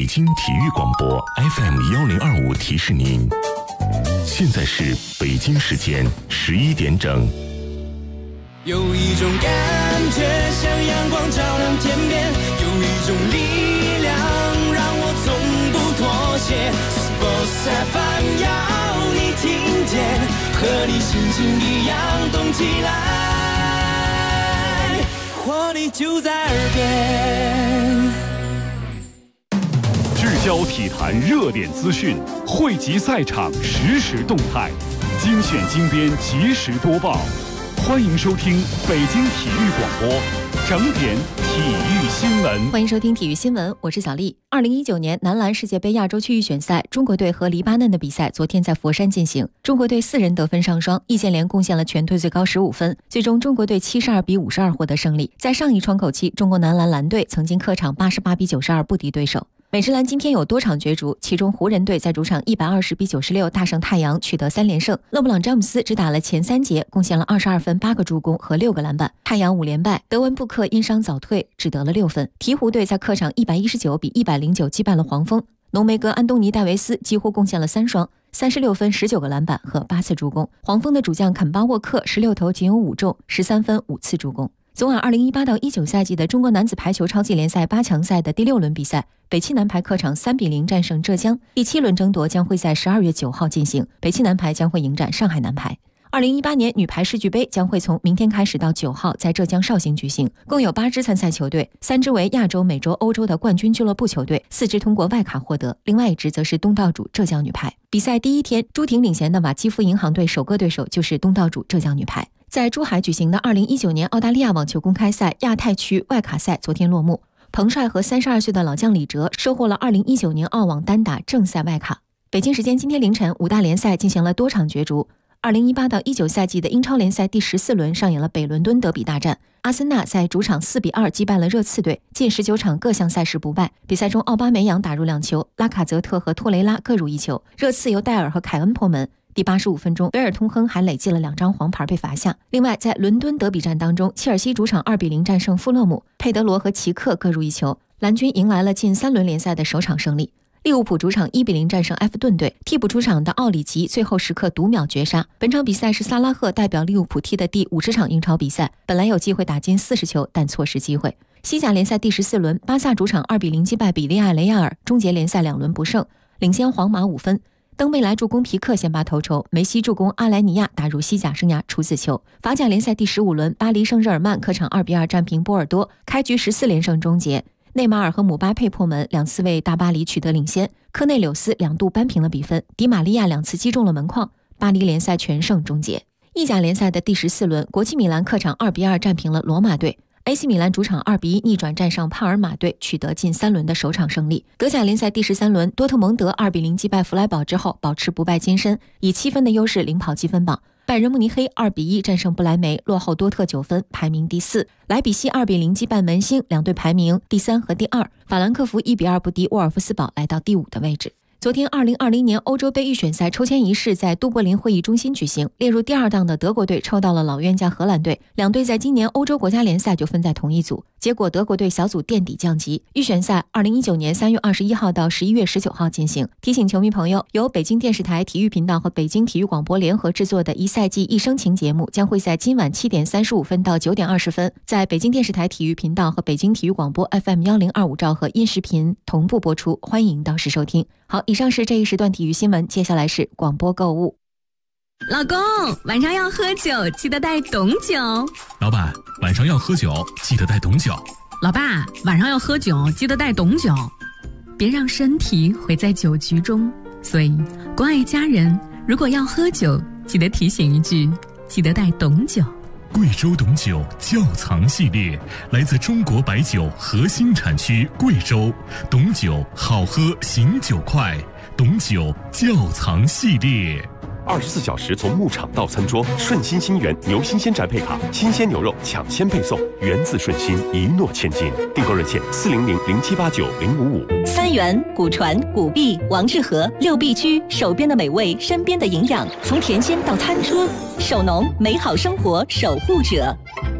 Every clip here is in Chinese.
京体育广播 FM1025提示您，现在是北京时间11点整。 有一种感觉像阳光照亮天边，有一种力量让我从不妥协。Sports FM 要你听见，和你心情一样动起来，活力就在耳边。 聚焦体坛热点资讯，汇集赛场实时动态，精选精编及时播报。欢迎收听北京体育广播整点体育新闻。 欢迎收听体育新闻，我是小丽。2019年男篮世界杯亚洲区预选赛，中国队和黎巴嫩的比赛昨天在佛山进行。中国队4人得分上双，易建联贡献了全队最高15分，最终中国队72比52获得胜利。在上一窗口期，中国男篮蓝队曾经客场88比92不敌对手。美职篮今天有多场角逐，其中湖人队在主场120比96大胜太阳，取得3连胜。勒布朗·詹姆斯只打了前3节，贡献了22分、8个助攻和6个篮板。太阳5连败，德文·布克因伤早退，只得了6分。鹈鹕队在客场119比109击败了黄蜂。浓眉哥安东尼·戴维斯几乎贡献了3双，36分、19个篮板和8次助攻。黄蜂的主将肯巴·沃克16投仅有5中，13分、5次助攻。昨晚2018到19赛季的中国男子排球超级联赛8强赛的第6轮比赛，北汽男排客场3比0战胜浙江，第7轮争夺将会在12月9号进行，北汽男排将会迎战上海男排。2018年女排世俱杯将会从明天开始到9号在浙江绍兴举行，共有8支参赛球队，3支为亚洲、美洲、欧洲的冠军俱乐部球队，4支通过外卡获得，另外1支则是东道主浙江女排。比赛第一天，朱婷领衔的瓦基弗银行队首个对手就是东道主浙江女排。在珠海举行的2019年澳大利亚网球公开赛亚太区外卡赛昨天落幕，彭帅和32岁的老将李哲收获了2019年澳网单打正赛外卡。北京时间今天凌晨，5大联赛进行了多场角逐。2018到19赛季的英超联赛第14轮上演了北伦敦德比大战，阿森纳在主场4比2击败了热刺队，近19场各项赛事不败。比赛中，奥巴梅扬打入2球，拉卡泽特和托雷拉各入1球，热刺由戴尔和凯恩破门。第85分钟，维尔通亨还累计了2张黄牌被罚下。另外，在伦敦德比战当中，切尔西主场2比0战胜富勒姆，佩德罗和齐克各入1球，蓝军迎来了近3轮联赛的首场胜利。利物浦主场1比0战胜埃弗顿队，替补出场的奥里吉最后时刻读秒绝杀。本场比赛是萨拉赫代表利物浦踢的第50场英超比赛，本来有机会打进40球，但错失机会。西甲联赛第14轮，巴萨主场2比0击败比利亚雷亚尔，终结联赛2轮不胜，领先皇马5分。登贝莱助攻皮克先拔头筹，梅西助攻阿莱尼亚打入西甲生涯处子球。法甲联赛第15轮，巴黎圣日耳曼客场2比2战平波尔多，开局14连胜终结。内马尔和姆巴佩破门，2次为大巴黎取得领先。科内柳斯2度扳平了比分，迪玛利亚2次击中了门框，巴黎联赛全胜终结。意甲联赛的第14轮，国际米兰客场2比2战平了罗马队。AC 米兰主场2比1逆转战胜帕尔马队，取得近3轮的首场胜利。德甲联赛第13轮，多特蒙德2比0击败弗莱堡之后，保持不败金身，以7分的优势领跑积分榜。拜仁慕尼黑2比1战胜不莱梅，落后多特9分，排名第4。莱比锡2比0击败门兴，两队排名第3和第2。法兰克福1比2不敌沃尔夫斯堡，来到第5的位置。昨天2020年欧洲杯预选赛抽签仪式在都柏林会议中心举行，列入第2档的德国队抽到了老冤家荷兰队，两队在今年欧洲国家联赛就分在同一组，结果德国队小组垫底降级。预选赛2019年3月21号到11月19号进行。提醒球迷朋友，由北京电视台体育频道和北京体育广播联合制作的一赛季一生情节目将会在今晚7点35分到9点20分在北京电视台体育频道和北京体育广播 FM1025兆赫音视频同步播出，欢迎到时收听。好，以上是这一时段体育新闻，接下来是广播购物。 老公，晚上要喝酒，记得带懂酒。 老板，晚上要喝酒，记得带懂酒。 老爸，晚上要喝酒，记得带懂酒。别让身体毁在酒局中，所以关爱家人，如果要喝酒，记得提醒一句，记得带懂酒。 贵州董酒窖藏系列，来自中国白酒核心产区贵州，董酒好喝醒酒快，董酒窖藏系列。 24小时从牧场到餐桌，顺心新源牛新鲜宅配卡，新鲜牛肉抢先配送，源自顺心，一诺千金。订购热线40007890555。 三元、古传、古碧、王致和6必居，手边的美味，身边的营养，从甜鲜到餐桌，手农美好生活守护者。 归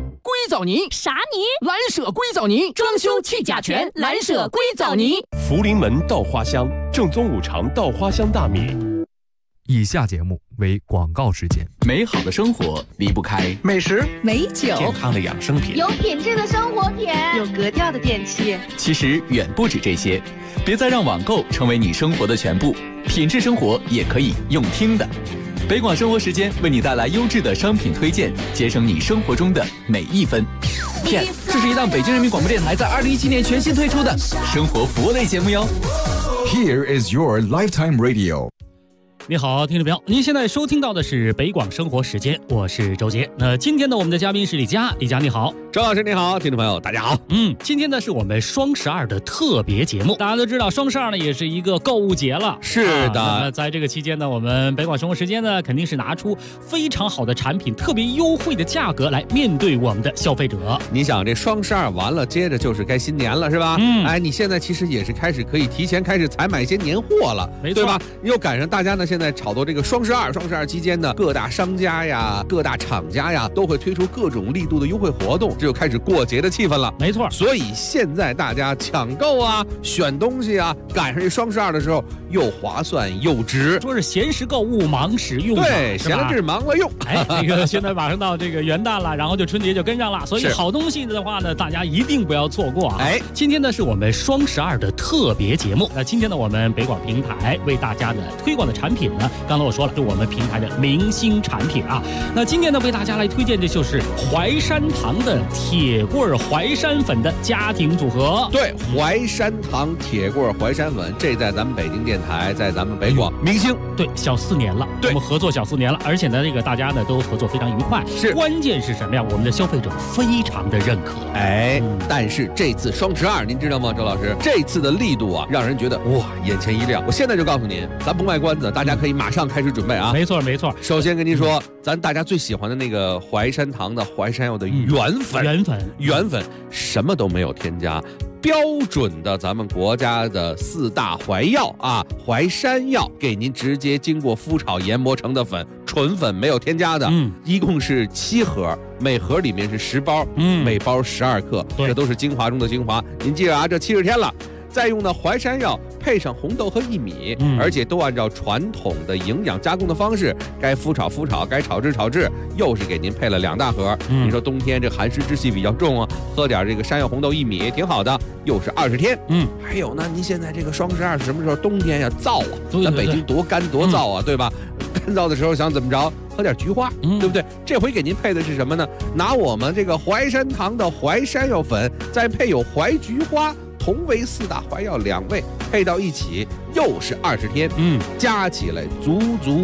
藻泥。 啥泥？ 蓝舍硅藻泥， 装修去甲醛，蓝舍硅藻泥。 福临门稻花香，正宗五常稻花香大米。 以下节目为广告时间。 美好的生活离不开美食、 美酒、 健康的养生品、 有品质的生活品、 有格调的电器。 其实远不止这些，别再让网购成为你生活的全部，品质生活也可以用听的。北广生活时间为你带来优质的商品推荐，节省你生活中的每一分。 PS， 这是一档北京人民广播电台在2017年全新推出的生活服务类节目哟。 Here is your lifetime radio。 你好，听众朋友，您现在收听到的是北广生活时间，我是周杰。那今天呢，我们的嘉宾是李佳，李佳你好。 周老师你好，听众朋友大家好。 今天呢是我们双12的特别节目。大家都知道双12呢也是一个购物节了， 是的。 那么在这个期间呢，我们北广生活时间呢肯定是拿出非常好的产品，特别优惠的价格来面对我们的消费者。 你想这双12完了，接着就是该新年了，是吧？哎，你现在其实也是开始可以提前开始采买一些年货了， 没错， 对吧？又赶上大家呢现在炒作这个双12期间呢，各大商家呀、各大厂家呀都会推出各种力度的优惠活动，这就开始过节的气氛了。 没错， 所以现在大家抢购啊、选东西啊，赶上这双12的时候，又划算又值。 说是闲时购物，忙时用， 对，闲了治，忙了用。 哎，这个现在马上到这个元旦了，然后就春节就跟上了，所以好东西的话呢，大家一定不要错过啊！ 哎， 今天呢是我们双12的特别节目。那今天呢，我们北广平台为大家的推广的产品呢，刚才我说了，是我们平台的明星产品啊。那今天呢，为大家来推荐的就是淮山堂的铁棍淮山粉的家庭组合。 对，淮山堂铁棍淮山粉，这在咱们北京电台，在咱们北广明星， 对，小4年了， 对， 我们合作小4年了，而且呢，这个大家呢都合作非常愉快。 是， 关键是什么呀？我们的消费者非常的认可。 哎，但是这次双12，您知道吗，周老师？这次的力度啊，让人觉得哇，眼前一亮。我现在就告诉您，咱不卖关子，大家可以马上开始准备啊。 没错，没错。 首先跟您说，咱大家最喜欢的那个淮山堂的淮山药的原粉，什么都没有添加。标准的咱们国家的4大淮药啊，淮山药给您直接经过麸炒研磨成的粉，纯粉没有添加的，一共是7盒，每盒里面是10包，每包12克，这都是精华中的精华。您记着啊，这70天了。再用的淮山药配上红豆和薏米，而且都按照传统的营养加工的方式，该麸炒，该炒制，又是给您配了2大盒。你说冬天这寒湿之气比较重啊，喝点这个山药、红豆、薏米挺好的，又是20天。还有呢，您现在这个双12是什么时候？冬天呀，燥啊，咱北京多干多燥啊，对吧？干燥的时候想怎么着？喝点菊花，对不对？这回给您配的是什么呢？拿我们这个淮山堂的淮山药粉，再配有淮菊花。同为4大淮药2味配到一起，又是20天，加起来足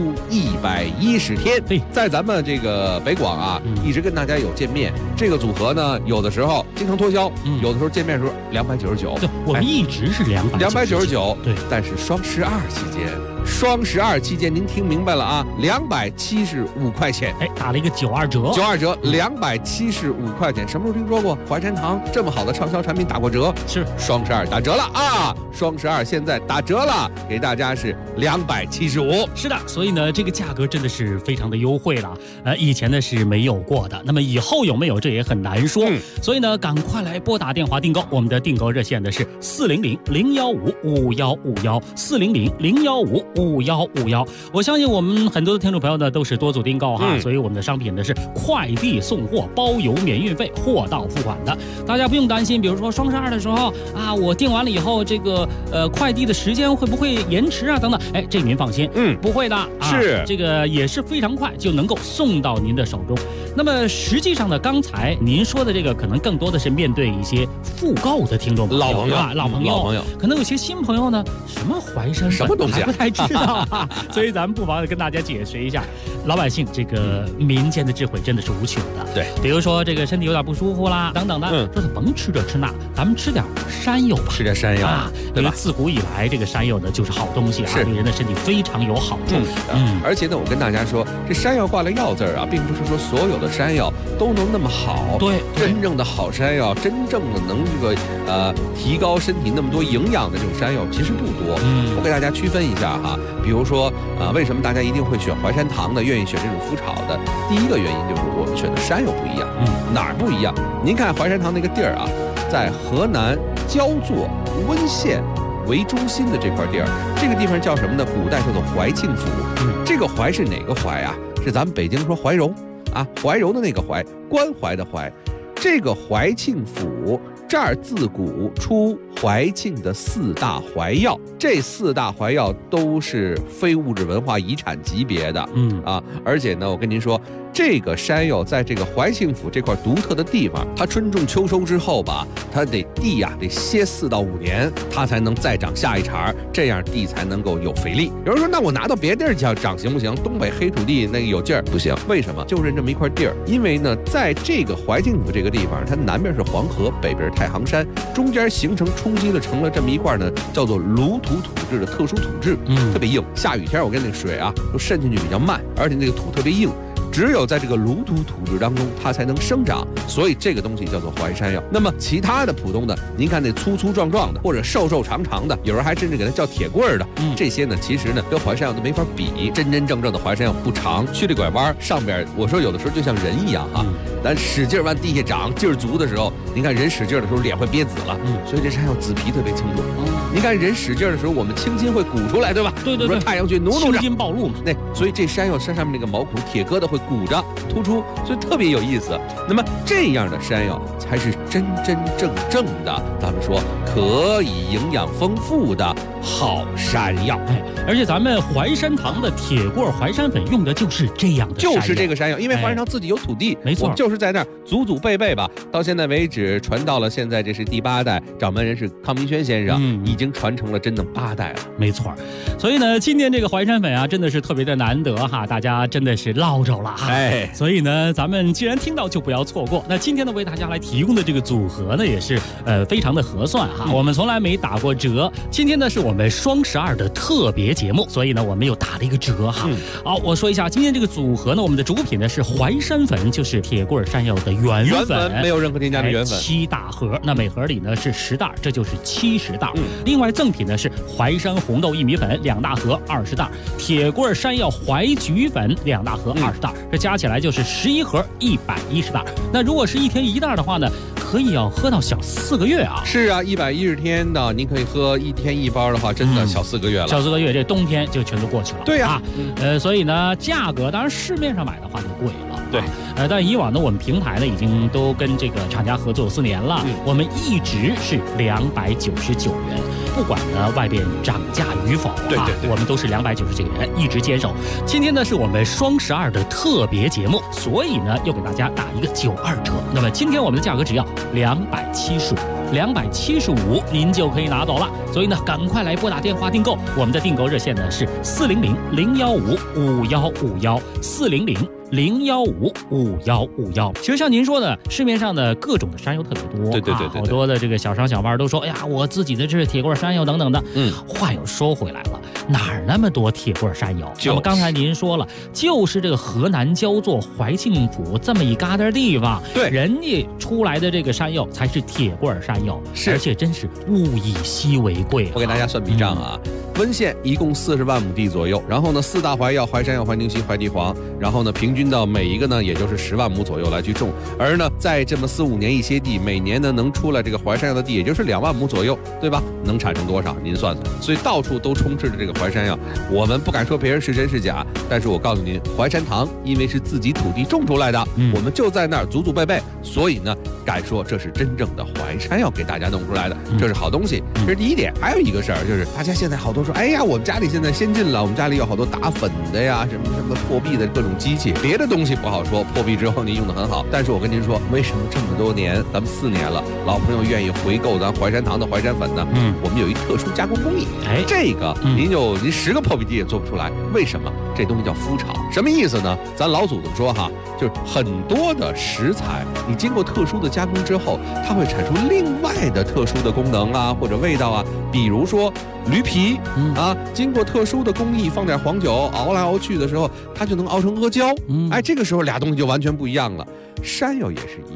110天。 对， 在咱们这个北广啊，一直跟大家有见面。这个组合呢，有的时候经常脱销，有的时候见面的时候299。 对，我们一直是299。 对，但是双12期间，您听明白了啊，275块钱， 哎，打了一个92折 ，92折，275块钱。什么时候听说过淮山堂这么好的畅销产品打过折？ 是双12打折了啊！双12现在打折了，给大家是275。 是的，所以呢，这个价格真的是非常的优惠了。以前呢是没有过的，那么以后有没有这也很难说。所以呢，赶快来拨打电话订购，我们的订购热线呢是400-015-5151，400-015-5151。我相信我们很多的听众朋友呢都是多组订购哈，所以我们的商品呢是快递送货，包邮免运费，货到付款的。大家不用担心，比如说双12的时候啊，我订完了以后，这个快递的时间会不会延迟啊？等等，哎，这您放心，不会的， 是这个也是非常快就能够送到您的手中。那么实际上呢，刚才您说的这个可能更多的是面对一些复购的听众朋友，老朋友，可能有些新朋友呢，什么淮山粉什么东西还不太知道啊，所以咱们不妨跟大家解释一下，老百姓这个民间的智慧真的是无穷的。 对， 比如说这个身体有点不舒服啦，等等的，说是甭吃这吃那，咱们吃点山药吧， 吃点山药啊，因为自古以来这个山药呢就是好东西啊，对人的身体非常有好处。 而且呢，我跟大家说，这山药挂了药字啊，并不是说所有的山药都能那么好。 对， 真正的好山药，真正的能这个提高身体那么多营养的这种山药其实不多。我给大家区分一下哈，比如说为什么大家一定会选淮山堂的？因愿意选这种麸炒的，第一个原因就是我们选的山药不一样。哪儿不一样？您看怀山堂那个地儿啊，在河南焦作温县为中心的这块地儿，这个地方叫什么呢？古代叫做怀庆府。这个怀是哪个怀啊？是咱们北京说怀柔啊，怀柔的那个怀，关怀的怀。这个怀庆府这儿自古出怀庆的4大怀药，这4大怀药都是非物质文化遗产级别的。而且呢，我跟您说，这个山药在这个怀庆府这块独特的地方，它春种秋收之后吧，它得地呀得歇4到5年，它才能再长下一茬，这样地才能够有肥力。有人说，那我拿到别地儿去长行不行？东北黑土地那个有劲儿，不行。为什么？就认这么一块地儿，因为呢，在这个怀庆府这个地方，它南边是黄河，北边是太行山，中间形成冲击了成了这么一块呢，叫做鲁土土质的特殊土质，特别硬。下雨天我跟那水啊都渗进去比较慢，而且那个土特别硬。只有在这个鲁土土质当中，它才能生长，所以这个东西叫做怀山药。那么其他的普通的，您看那粗粗壮壮的，或者瘦瘦长长的，有人还甚至给它叫铁棍儿的，这些呢，其实呢跟怀山药都没法比。真真正正的怀山药不长，曲里拐弯，上边我说有的时候就像人一样哈，咱使劲往地下长，劲儿足的时候，您看人使劲的时候脸会憋紫了，所以这山药紫皮特别清楚。您看人使劲的时候，我们青筋会鼓出来，对吧？ 对， 说太阳穴努着， 青筋暴露嘛。 那所以这山药身上面那个毛孔铁疙瘩会鼓着突出，所以特别有意思。那么这样的山药才是真真正正的，咱们说可以营养丰富的好山药。 而且咱们怀山堂的铁棍怀山粉用的就是这样的山药， 就是这个山药，因为怀山堂自己有土地， 没错， 就是在那儿祖祖辈辈吧，到现在为止传到了现在，这是第8代，掌门人是康明轩先生，已经传承了真的8代了， 没错。所以呢，今年这个怀山粉啊，真的是特别的难得哈，大家真的是捞着了哈。所以呢，咱们既然听到就不要错过。那今天呢，为大家来提供的这个组合呢，也是非常的合算哈，我们从来没打过折。今天呢，是我们双12的特别节目，所以呢，我们又打了一个折哈。好，我说一下今天这个组合呢，我们的主品呢是怀山粉，就是铁棍山药的原粉， 没有任何添加的原粉 ，7大盒，那每盒里呢是10袋，这就是70袋。另外赠品呢是怀山红豆薏米粉2大盒20袋，铁棍山药怀菊粉2大盒20袋，这加起来就是11盒110袋。那如果是1天1袋的话呢，可以要喝到小4个月啊。 是啊，110天的，您可以喝1天1包的话，真的小4个月了。 小4个月，这冬天就全都过去了。 对呀， 所以呢，价格当然市面上买的话就贵了。 对， 但以往呢，我们平台呢已经都跟这个厂家合作4年了，我们一直是299元，不管呢外边涨价与否， 对， 我们都是299元一直坚守。今天呢是我们双12的特别节目，所以呢又给大家打一个92折。那么今天我们的价格只要275，您就可以拿走了。所以呢，赶快来拨打电话订购，我们的订购热线呢是400-015-5151，400-015-5151。其实像您说的，市面上的各种的山药特别多， 对， 好多的这个小商小贩都说，哎呀，我自己的这是铁棍山药等等的。话又说回来了，哪儿那么多铁棍山药？那么刚才您说了，就是这个河南焦作怀庆府这么一疙瘩地方， 对， 人家出来的这个山药才是铁棍山药，而且真是物以稀为贵。 我给大家算笔账啊。温县一共40万亩地左右，然后呢4大怀药怀山药怀宁西怀地黄，然后呢平均到每一个呢也就是10万亩左右来去种，而呢在这么4、5年一些地，每年呢能出来这个怀山药的地也就是2万亩左右，对吧？能产生多少您算算。所以到处都充斥着这个怀山药，我们不敢说别人是真是假，但是我告诉您，怀山堂因为是自己土地种出来的，我们就在那儿祖祖辈辈，所以呢敢说这是真正的怀山药给大家弄出来的，这是好东西。这是第一点。还有一个事儿就是大家现在好多说，哎呀，我们家里现在先进了，我们家里有好多打粉的呀，什么破壁的各种机器，别的东西不好说，破壁之后您用的很好，但是我跟您说，为什么这么多年，咱们4年了，老朋友愿意回购咱怀山堂的怀山粉呢？我们有一特殊加工工艺，这个您10个破壁机也做不出来，为什么？这东西叫麸炒，什么意思呢？咱老祖宗说哈，就是很多的食材，你经过特殊的加工之后，它会产出另外的特殊的功能啊，或者味道啊，比如说驴皮啊，经过特殊的工艺，放点黄酒熬来熬去的时候，它就能熬成阿胶。这个时候俩东西就完全不一样了。山药也是一样，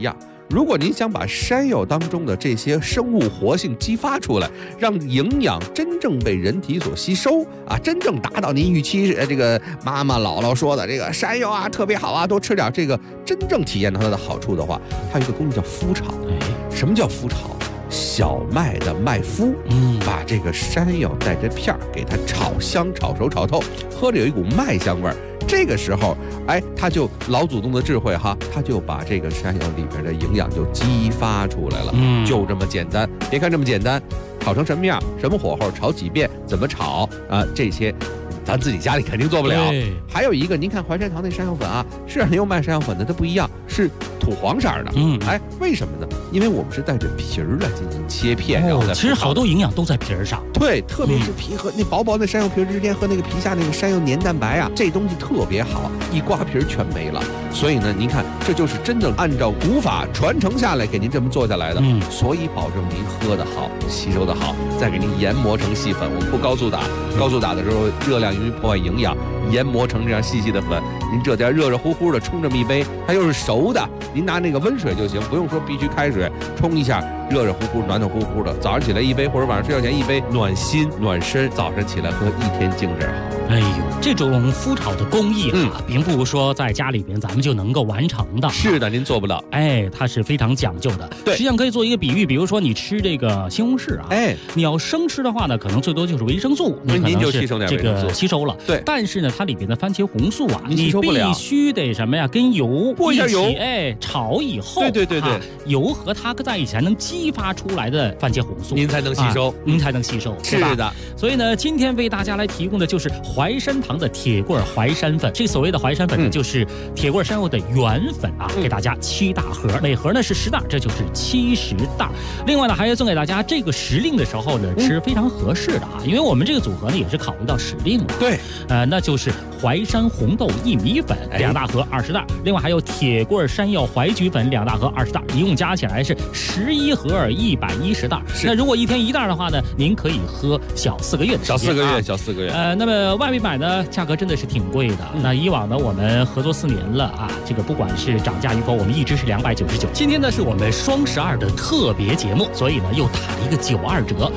如果您想把山药当中的这些生物活性激发出来，让营养真正被人体所吸收啊，真正达到您预期这个妈妈姥姥说的这个山药啊特别好啊，多吃点，这个真正体验到它的好处的话，它有一个工艺叫麸炒。什么叫麸炒？小麦的麦麸，把这个山药带着片儿给它炒香、炒熟、炒透，喝着有一股麦香味儿。这个时候，他就老祖宗的智慧哈，他就把这个山药里边的营养就激发出来了。就这么简单。别看这么简单，炒成什么样、什么火候、炒几遍、怎么炒啊，这些咱自己家里肯定做不了。还有一个，您看淮山堂那山药粉啊，市场上又卖山药粉的，它不一样，是土黄色的。为什么呢？因为我们是带着皮儿来进行切片，然后再其实好多营养都在皮儿上。 对，特别是皮和那薄薄的山药皮之间和那个皮下那个山药黏蛋白啊，这东西特别好，一刮皮儿全没了。所以呢，您看，这就是真正按照古法传承下来给您这么做下来的。所以保证您喝得好，吸收得好，再给您研磨成细粉。我们不高速打，高速打的时候热量因为破坏营养，研磨成这样细细的粉。您这点热热乎乎的冲这么一杯，它又是熟的，您拿那个温水就行，不用说必须开水冲一下，热热乎乎、暖暖乎乎的。早上起来一杯，或者晚上睡觉前一杯，暖心暖身。早上起来喝，一天精神好。 哎呦，这种麸炒的工艺啊，并不是说在家里边咱们就能够完成的。 是的，您做不到。 它是非常讲究的。 对， 实际上可以做一个比喻，比如说你吃这个西红柿啊，你要生吃的话呢，可能最多就是维生素， 您就吸收点这个吸收了。 对， 但是呢，它里边的番茄红素啊， 你必须得什么呀？跟油过一下油， 炒以后， 对， 油和它在一起才能激发出来的番茄红素， 您才能吸收， 您才能吸收， 是的。 所以呢，今天为大家来提供的就是淮山堂的铁棍淮山粉。这所谓的淮山粉呢，就是铁棍山药的原粉啊，给大家7大盒，每盒呢是10袋，这就是70袋。另外呢，还要送给大家这个时令的时候呢，吃非常合适的啊，因为我们这个组合呢也是考虑到时令了。 对， 那就是淮山红豆薏米粉2大盒20袋，另外还有铁棍山药淮菊粉2大盒20袋，一共加起来是11盒110袋。那如果一天1袋的话呢，您可以喝小4个月的时间。 小4个月。 那么外面买呢，价格真的是挺贵的。那以往呢，我们合作4年了啊，这个不管是涨价与否，我们一直是299。今天呢是我们双12的特别节目，所以呢又打了一个92折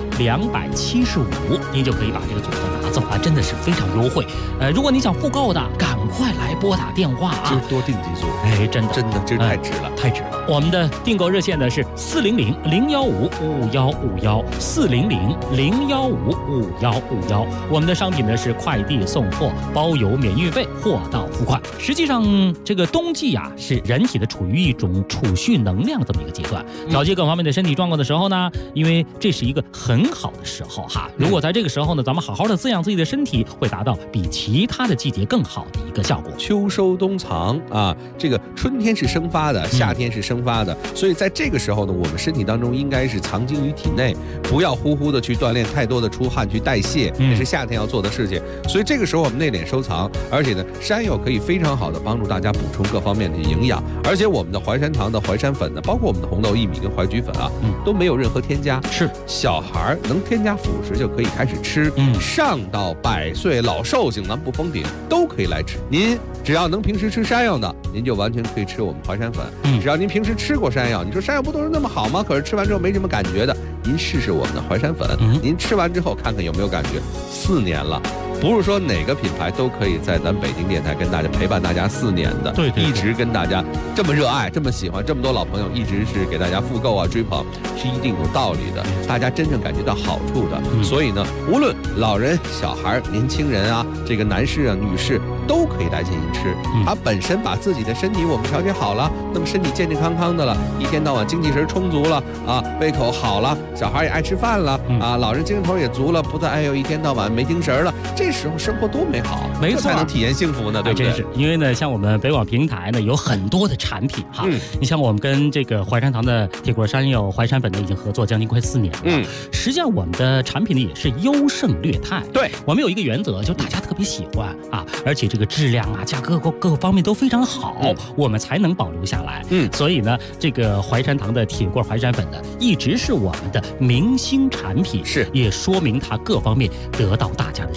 ，275，您就可以把这个组合拿走啊，真的是非常优惠。如果你想复购的，赶快来拨打电话啊， 今儿多订几组。 真的， 这太值了， 太值了。我们的订购热线呢是400-015-5151，400-015-5151。我们的商品呢是快递送货，包邮免运费，货到付款。实际上，这个冬季啊，是人体的处于一种储蓄能量这么一个阶段，调节各方面的身体状况的时候呢，因为这是一个很好的时候哈。如果在这个时候呢，咱们好好的滋养自己的身体，会达到比其他的季节更好的一个效果。 秋收冬藏啊，这个春天是生发的，夏天是生发的，所以在这个时候呢，我们身体当中应该是藏精于体内，不要呼呼的去锻炼，太多的出汗去代谢，这是夏天要做的事情。所以这个时候我们内敛收藏，而且呢，山药可以非常好的帮助大家补充各方面的营养，而且我们的淮山堂的淮山粉呢，包括我们的红豆薏米跟淮菊粉啊，都没有任何添加， 是小孩能添加辅食就可以开始吃，上到100岁老寿星，咱不封顶都可以来吃。您只要能平时吃山药的，您就完全可以吃我们淮山粉。只要您平时吃过山药，你说山药不都是那么好吗？可是吃完之后没什么感觉的，您试试我们的淮山粉，您吃完之后看看有没有感觉。4年了。不是说哪个品牌都可以在咱北京电台跟大家陪伴大家4年的， 对， 一直跟大家这么热爱、这么喜欢，这么多老朋友一直是给大家复购啊、追捧，是一定有道理的，大家真正感觉到好处的。所以呢，无论老人、小孩、年轻人啊，这个男士啊、女士都可以来进行吃。他本身把自己的身体我们调节好了，那么身体健健康康的了，一天到晚精气神充足了啊，胃口好了，小孩也爱吃饭了啊，老人精神头也足了，不再一天到晚没精神了。这时候生活多美好， 没错， 才能体验幸福呢，对不对？ 真是，因为呢，像我们北广平台呢有很多的产品哈，你像我们跟这个淮山堂的铁棍山药淮山粉呢已经合作将近快4年了，实际上我们的产品呢也是优胜劣汰。 对， 我们有一个原则，就大家特别喜欢啊，而且这个质量啊、价格各个方面都非常好，我们才能保留下来。所以呢，这个淮山堂的铁棍淮山粉呢，一直是我们的明星产品， 是， 也说明它各方面得到大家的认可。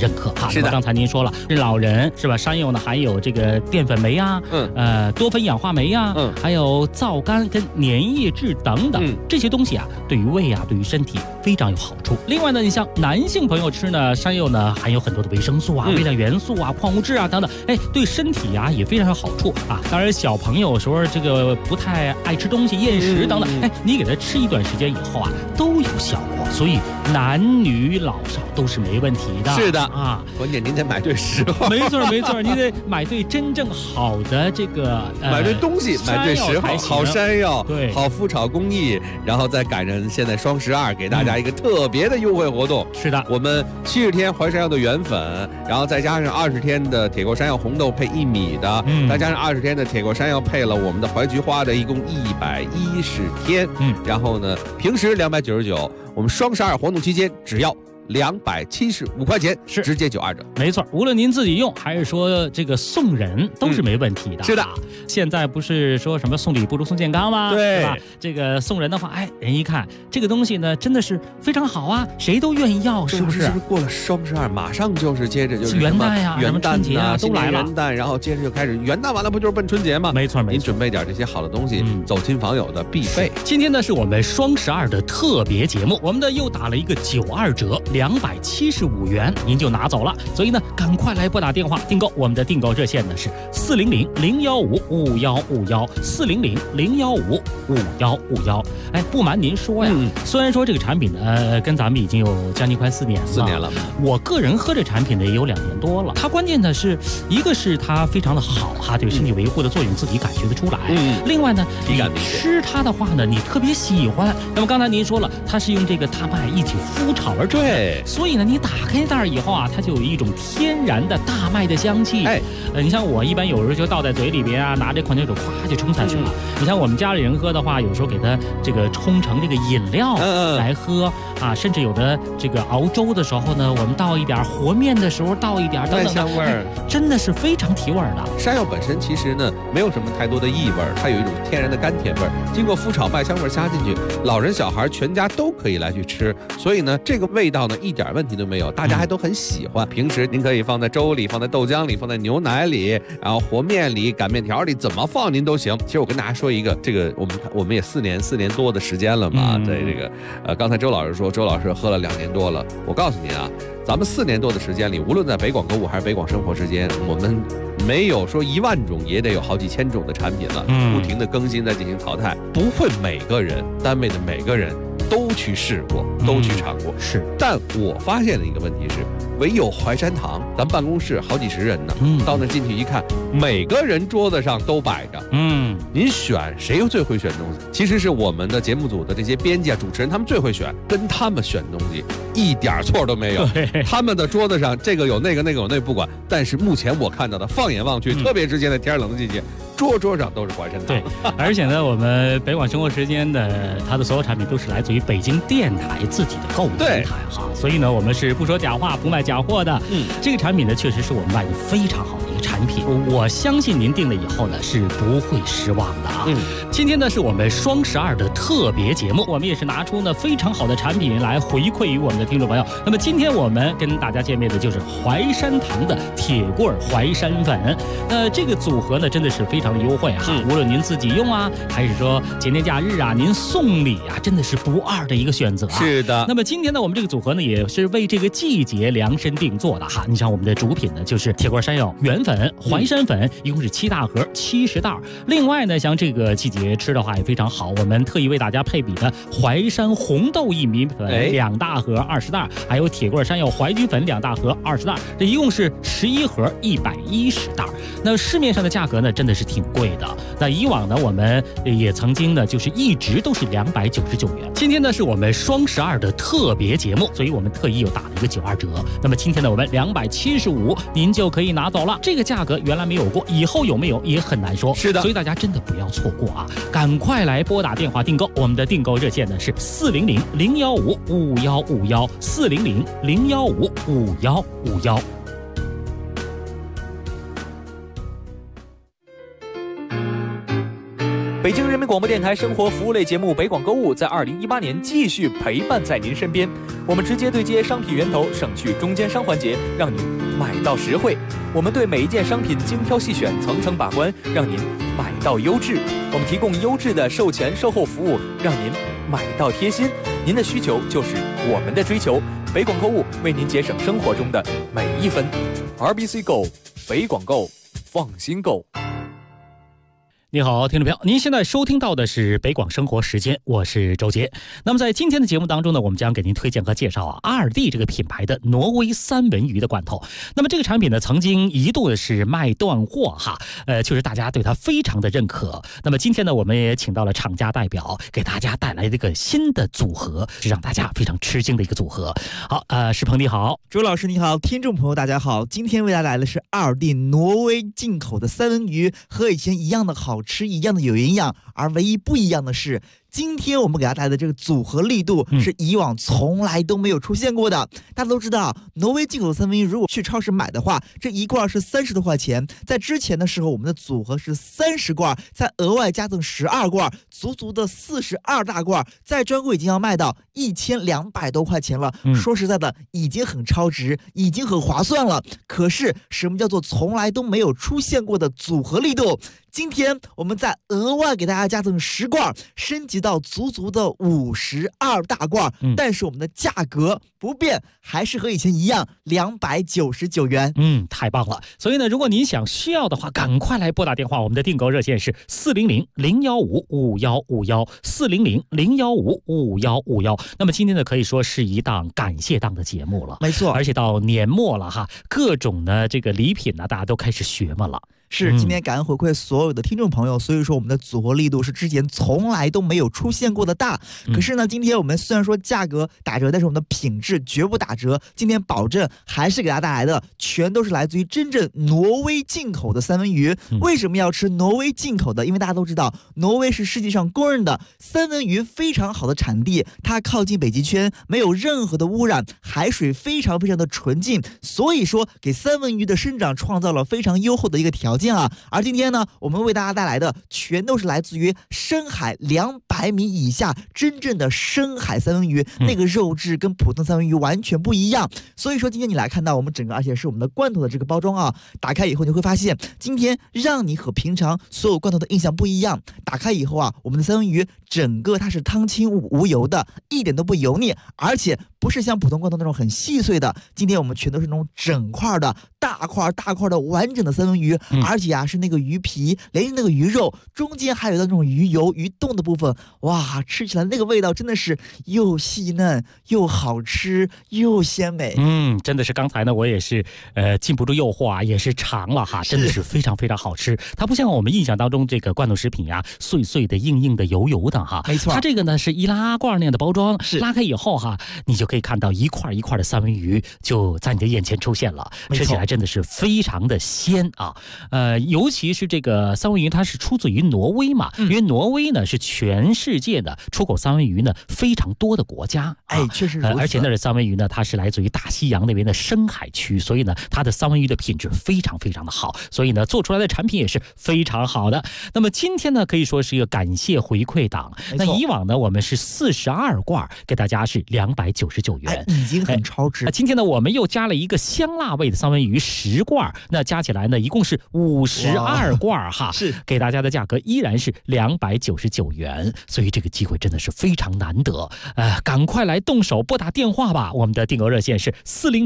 哈。 是的， 刚才您说了，老人是吧？山药呢还有这个淀粉酶啊，多酚氧化酶啊，还有皂苷跟粘液质等等，这些东西啊，对于胃啊，对于身体非常有好处。另外呢，你像男性朋友吃呢，山药呢含有很多的维生素啊、微量元素啊、矿物质啊等等，对身体啊也非常有好处啊。当然，小朋友有时候这个不太爱吃东西、厌食等等，你给他吃一段时间以后啊，都有效果。所以男女老少都是没问题的。 是的啊， 关键您得买对时候。 没错，您得买对真正好的这个买对东西，买对时候，好山药， 对， 好麸炒工艺，然后再赶上现在双12，给大家一个特别的优惠活动。 是的， 我们70天淮山药的原粉，然后再加上20天的铁锅山药红豆配1米的，再加上20天的铁锅山药配了我们的淮菊花的，一共110天。然后呢，平时299，我们双12活动期间只要275块钱， 是直接92折。 没错，无论您自己用还是说这个送人，都是没问题的。 是的， 现在不是说什么送礼不如送健康吗？ 对， 是吧？这个送人的话，人一看这个东西呢，真的是非常好啊，谁都愿意要，是不是？ 是不是过了双12，马上就是接着就是元旦呀、 元旦春节啊都来了。 元旦，然后接着就开始元旦完了，不就是奔春节吗？ 没错， 您准备点这些好的东西，走亲访友的必备。 今天呢是我们双12的特别节目，我们的又打了一个92折，275元您就拿走了。所以呢，赶快来拨打电话订购，我们的订购热线呢是400-015-5151，400-015-5151。不瞒您说呀，虽然说这个产品呢跟咱们已经有将近快4年了，我个人喝这产品呢也有2年多了。它关键的是，一个是它非常的好哈，对身体维护的作用自己感觉得出来。另外呢，你吃它的话呢，你特别喜欢。那么刚才您说了，它是用这个大麦一起麸炒而成的，所以呢，你打开袋以后啊，它就有一种天然的大麦的香气。你像我一般有时候就倒在嘴里边啊，拿这矿泉水咵就冲下去了。你像我们家里人喝的话，有时候给它这个冲成这个饮料来喝啊，甚至有的这个熬粥的时候呢，我们倒一点，和面的时候倒一点，等等， 香味儿， 真的是非常提味的。 山药本身其实呢没有什么太多的异味，它有一种天然的甘甜味，经过麸炒麦香味加进去，老人小孩全家都可以来去吃。所以呢，这个味道呢一点问题都没有，大家还都很喜欢。平时您可以放在粥里，放在豆浆里，放在牛奶里，然后和面里、擀面条里，怎么放您都行。其实我跟大家说一个，这个我们也4年多的时间了嘛，在这个刚才周老师说，周老师喝了2年多了，我告诉您啊，咱们4年多的时间里，无论在北广购物还是北广生活之间，我们没有说1万种，也得有好几千种的产品了，不停的更新，在进行淘汰，不会每个人单位的每个人都去试过，都去尝过。 是， 但我发现的一个问题是，唯有淮山堂，咱办公室好几十人呢，到那进去一看，每个人桌子上都摆着，您选谁最会选东西？其实是我们的节目组的这些编辑啊、主持人，他们最会选，跟他们选东西一点错都没有。他们的桌子上这个有那个，那个有那个不管，但是目前我看到的，放眼望去，特别是现在天冷的季节，桌上都是淮山堂。 对，而且呢，我们北广生活时间的它的所有产品都是来自于北京电台自己的购物平台哈，所以呢，我们是不说假话、不卖假货的。这个产品呢，确实是我们卖的非常好的一个产品，我相信您订了以后呢，是不会失望的啊。今天呢，是我们双12的特别节目，我们也是拿出呢非常好的产品来回馈于我们的听众朋友。那么今天我们跟大家见面的就是淮山堂的铁棍淮山粉，这个组合呢真的是非常的优惠哈，无论您自己用啊，还是说节年假日啊，您送礼啊，真的是不二的一个选择啊。 是的。 那么今天呢，我们这个组合呢也是为这个季节量身定做的哈。你像我们的主品呢就是铁棍山药原粉、淮山粉，一共是7大盒70袋。另外呢，像这个季节吃的话也非常好，我们特意为大家配比的淮山红豆薏米粉2大盒20袋，还有铁棍山药淮菊粉2大盒20袋，这一共是11盒110袋。那市面上的价格呢真的是挺贵的，那以往呢我们也曾经呢就是一直都是299元。今天呢是我们双12的特别节目，所以我们特意又打了一个92折。那么今天呢我们275您就可以拿走了，这个价格原来没有过，以后有没有也很难说。 是的， 所以大家真的不要错过啊，赶快来拨打电话订购，我们的订购热线呢是400-015-5151，400-015-5151。 北京人民广播电台生活服务类节目《北广购物》在2018年继续陪伴在您身边。我们直接对接商品源头，省去中间商环节，让你买到实惠。我们对每一件商品精挑细选，层层把关，让您买到优质。我们提供优质的售前售后服务，让您买到贴心。您的需求就是我们的追求。北广购物为您节省生活中的每一分。RBC Go， 北广购，放心购。 你好，听众朋友，您现在收听到的是北广生活时间，我是周杰。那么在今天的节目当中呢，我们将给您推荐和介绍阿尔蒂这个品牌的挪威三文鱼的罐头。那么这个产品呢，曾经一度的是卖断货哈，就是大家对它非常的认可。那么今天呢，我们也请到了厂家代表，给大家带来这个新的组合，是让大家非常吃惊的一个组合。好，石鹏你好， 周老师你好，听众朋友大家好，今天为大家带来的是阿尔蒂挪威进口的三文鱼，和以前一样的好吃，一样的有营养，而唯一不一样的是，今天我们给大家带来的这个组合力度是以往从来都没有出现过的。大家都知道，挪威进口的三文鱼，如果去超市买的话，这一罐是30多块钱。在之前的时候，我们的组合是30罐，再额外加赠12罐，足足的42大罐，在专柜已经要卖到1200多块钱了。说实在的，已经很超值，已经很划算了。可是，什么叫做从来都没有出现过的组合力度？今天我们再额外给大家加赠10罐，升级到足足的52大罐，但是我们的价格不变，还是和以前一样299元。 太棒了！所以呢，如果您需要的话，赶快来拨打电话，我们的订购热线是400-015-5151，400-015-5151。那么今天呢，可以说是一档感谢档的节目了， 没错， 而且到年末了哈，各种呢这个礼品呢，大家都开始学嘛了。 是，今天感恩回馈所有的听众朋友，所以说我们的组合力度是之前从来都没有出现过的大。可是呢，今天我们虽然说价格打折，但是我们的品质绝不打折。今天保证还是给大家带来的全都是来自于真正挪威进口的三文鱼。为什么要吃挪威进口的？因为大家都知道，挪威是世界上公认的三文鱼非常好的产地，它靠近北极圈，没有任何的污染，海水非常非常的纯净，所以说给三文鱼的生长创造了非常优厚的一个条件。而今天呢，我们为大家带来的全都是来自于深海200米以下真正的深海三文鱼，那个肉质跟普通三文鱼完全不一样。所以说今天你来看到我们整个，而且是我们的罐头的这个包装啊，打开以后你会发现，今天让你和平常所有罐头的印象不一样。打开以后啊，我们的三文鱼整个它是汤清无油的，一点都不油腻，而且不是像普通罐头那种很细碎的，今天我们全都是那种整块的大块的完整的三文鱼，而且啊是那个鱼皮连那个鱼肉中间还有那种鱼油鱼冻的部分，哇，吃起来那个味道真的是又细嫩又好吃又鲜美。 真的是刚才呢我也是禁不住诱惑啊，也是尝了哈，真的是非常非常好吃。它不像我们印象当中这个罐头食品呀，碎碎的硬硬的油油的哈， 没错， 它这个呢是易拉罐那样的包装，拉开以后哈，你就可以看到一块一块的三文鱼就在你的眼前出现了，吃起来真的是非常的鲜啊。尤其是这个三文鱼，它是出自于挪威嘛，因为挪威呢是全世界的出口三文鱼呢非常多的国家， 确实如此。 而且那的三文鱼呢，它是来自于大西洋那边的深海区，所以呢，它的三文鱼的品质非常非常的好，所以呢，做出来的产品也是非常好的。那么今天呢，可以说是一个感谢回馈档。那以往呢，我们是42罐，给大家是299元， 已经很超值。 今天呢，我们又加了一个香辣味的三文鱼10罐，那加起来呢，一共是52罐哈， 是给大家的价格依然是299元，所以这个机会真的是非常难得，赶快来动手拨打电话吧，我们的订购热线是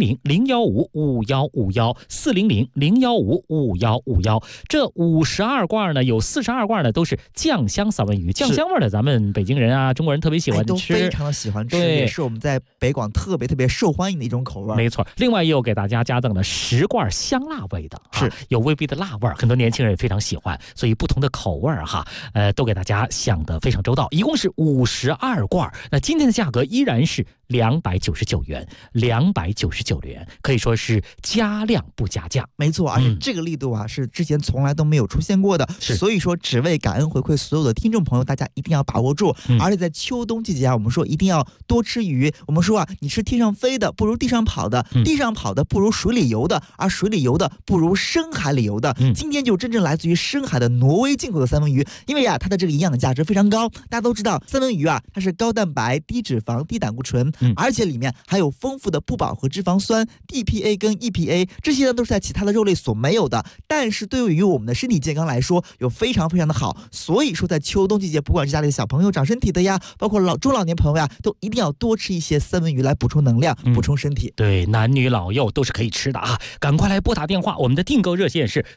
400-015-5151，400-015-5151。这52罐呢，有42罐呢都是酱香三文鱼，酱香味的咱们北京人啊、中国人特别喜欢吃， 都非常的喜欢吃，也是我们在北广特别受欢迎的一种口味。 没错，另外也有给大家加赠了10罐香辣味的， 是有微微的辣味，很多年轻人也非常喜欢，所以不同的口味哈，都给大家想得非常周到，一共是52罐。那今天的价格依然是299元，299元，可以说是加量不加价。 没错，而且这个力度啊，是之前从来都没有出现过的，所以说只为感恩回馈所有的听众朋友，大家一定要把握住。而且在秋冬季节啊，我们说一定要多吃鱼，我们说说啊，你吃天上飞的不如地上跑的，地上跑的不如水里游的，而水里游的不如深海里游的。今天就真正来自于深海的挪威进口的三文鱼，因为啊，它的这个营养价值非常高。大家都知道，三文鱼啊，它是高蛋白、低脂肪、低胆固醇，而且里面还有丰富的不饱和脂肪酸 DPA 跟 EPA， 这些呢都是在其他的肉类所没有的，但是对于我们的身体健康来说，有非常非常的好。所以说，在秋冬季节，不管是家里的小朋友长身体的呀，包括中老年朋友呀，都一定要多吃一些三文鱼来补充能量，补充身体。 对，男女老幼都是可以吃的啊！赶快来拨打电话，我们的订购热线是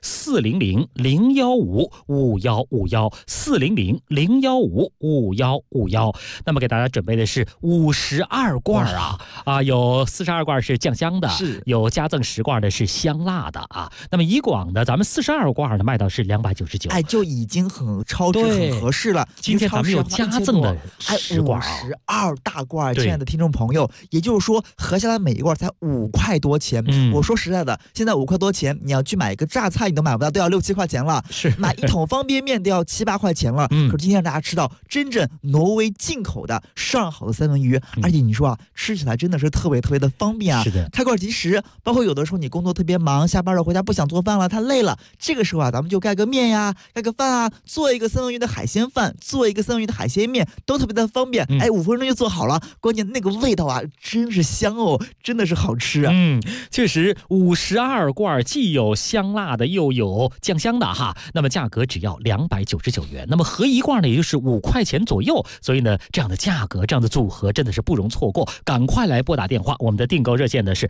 400-015-5151，400-015-5151。那么给大家准备的是52罐啊，有42罐是酱香的，是有加赠10罐的是香辣的啊。那么以广的咱们42罐的卖到是299， 哎，就已经很超值很合适了。 今天咱们有加赠的10罐 ，52大罐，亲爱的听众朋友，也就是说合下来每一罐才5块多钱。我说实在的，现在5块多钱，你要去买一个榨菜你都买不到，都要6、7块钱了。 是买一桶方便面都要7、8块钱了。可是今天让大家吃到真正挪威进口的上好的三文鱼，而且你说啊，吃起来真的是特别特别的方便啊。 是的， 开罐即食。包括有的时候你工作特别忙，下班了回家不想做饭了，太累了，这个时候啊，咱们就盖个面呀，盖个饭啊，做一个三文鱼的海鲜饭，做一个三文鱼的海鲜面，都特别的方便。哎，5分钟就做好了，关键那个味道啊，真是香哦，真的是好吃啊。 确实52罐既有香辣的又有酱香的哈，那么价格只要299元，那么合一罐呢也就是5块钱左右，所以呢这样的价格这样的组合真的是不容错过，赶快来拨打电话，我们的订购热线呢是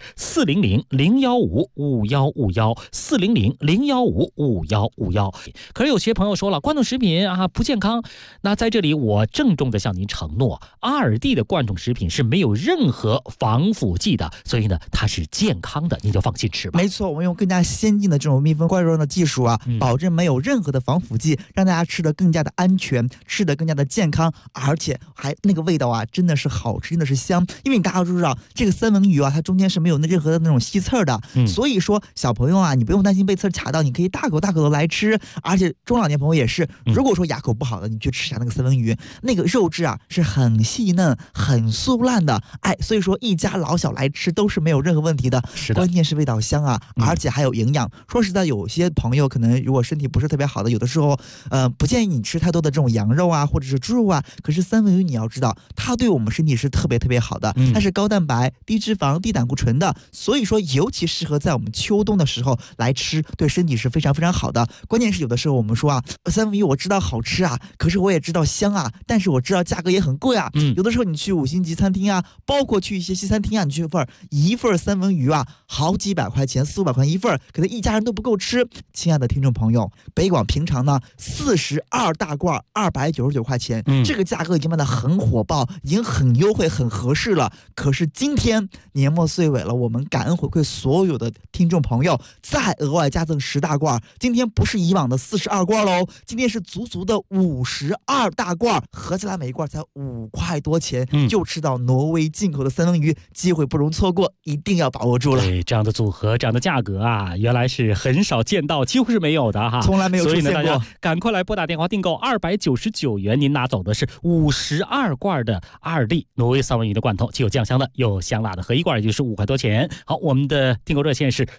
400-015-5151，400-015-5151。可是有些朋友说了，罐头食品啊不健康，那在这里我郑重的向您承诺，阿尔蒂的罐头食品是没有任何防腐剂的，所以呢它是健康的，您就放心吃吧。 没错，我们用更加先进的这种密封罐装的技术啊，保证没有任何的防腐剂，让大家吃得更加的安全，吃得更加的健康，而且还那个味道啊真的是好吃，真的是香。因为大家都知道这个三文鱼啊，它中间是没有任何的那种吸刺的，所以说小朋友啊，你不用担心被刺卡到，你可以大口大口的来吃。而且中老年朋友也是，如果说牙口不好的，你去吃一下那个三文鱼，那个肉质啊是很细嫩很酥烂的，哎，所以说一家老小来吃都是没有任何问题的。 是的， 关键是味道香啊，而且还有营养。说实在，有些朋友可能如果身体不是特别好的，有的时候不建议你吃太多的这种羊肉啊或者是猪肉啊，可是三文鱼你要知道它对我们身体是特别特别好的，它是高蛋白低脂肪低胆固醇的，所以说尤其适合在我们秋冬的时候来吃，对身体是非常非常好的。关键是有的时候我们说啊，三文鱼我知道好吃啊，可是我也知道香啊，但是我知道价格也很贵啊。有的时候你去5星级餐厅啊，包括去一些西餐厅啊，你去一份三文鱼啊好几百块钱，400-500块钱一份，可能一家人都不够吃。亲爱的听众朋友，北广平常呢42大罐299块钱，这个价格已经卖得很火爆，已经很优惠很合适了。可是今天年末岁尾了，我们感恩回馈所有的听众朋友，再额外加赠10大罐，今天不是以往的42罐喽，今天是足足的52大罐，合起来每一罐才5块多钱，就吃到挪威进口的三文鱼，机会不容错过，一定要把握住了。 对，这样的组合这样的价格啊，原来是很少见到，几乎是没有的哈， 从来没有出现过。 所以呢，大家赶快来拨打电话订购299元，您拿走的是52罐的阿尔蒂挪威三文鱼的罐头，既有酱香的又有香辣的，合一罐也就是5块多钱。好，我们的订购热线是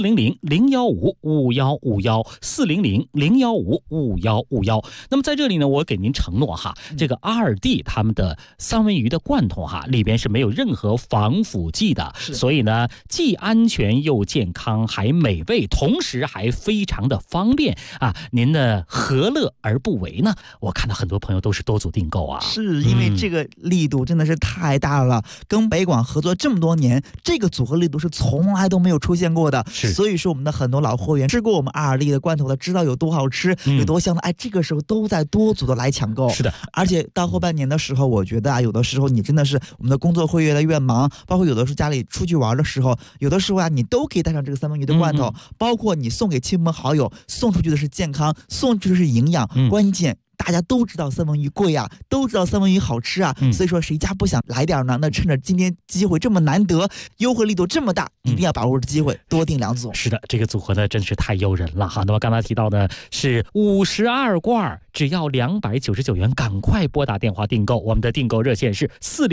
400-015-5151，400-015-5151。那么在这里呢，我给您承诺哈，这个阿尔蒂他们的三文鱼的罐头哈，里边是没有任何防腐剂的，所以呢，既安全又健康，还美味，同时还非常的方便啊！您呢，何乐而不为呢？我看到很多朋友都是多组订购啊， 是因为这个力度真的是太大了，跟北广合作这么多年，这个组合力度是从来都没有出现过的。所以说我们的很多老货源吃过我们阿尔蒂的罐头的，知道有多好吃，有多香的，哎，这个时候都在多组的来抢购。 是的， 而且到后半年的时候，我觉得啊，有的时候你真的是我们的工作会越来越忙，包括有的时候家里出去玩的时候，有的时候啊，你都可以带上这个三文鱼的罐头，包括你送给亲朋好友，送出去的是健康，送出去的是营养，关键大家都知道三文鱼贵啊，都知道三文鱼好吃啊，所以说谁家不想来点呢？那趁着今天机会这么难得，优惠力度这么大，一定要把握着机会，多订2组。 是的，这个组合呢真是太诱人了哈。那么刚才提到呢是52罐，只要299元，赶快拨打电话订购。我们的订购热线是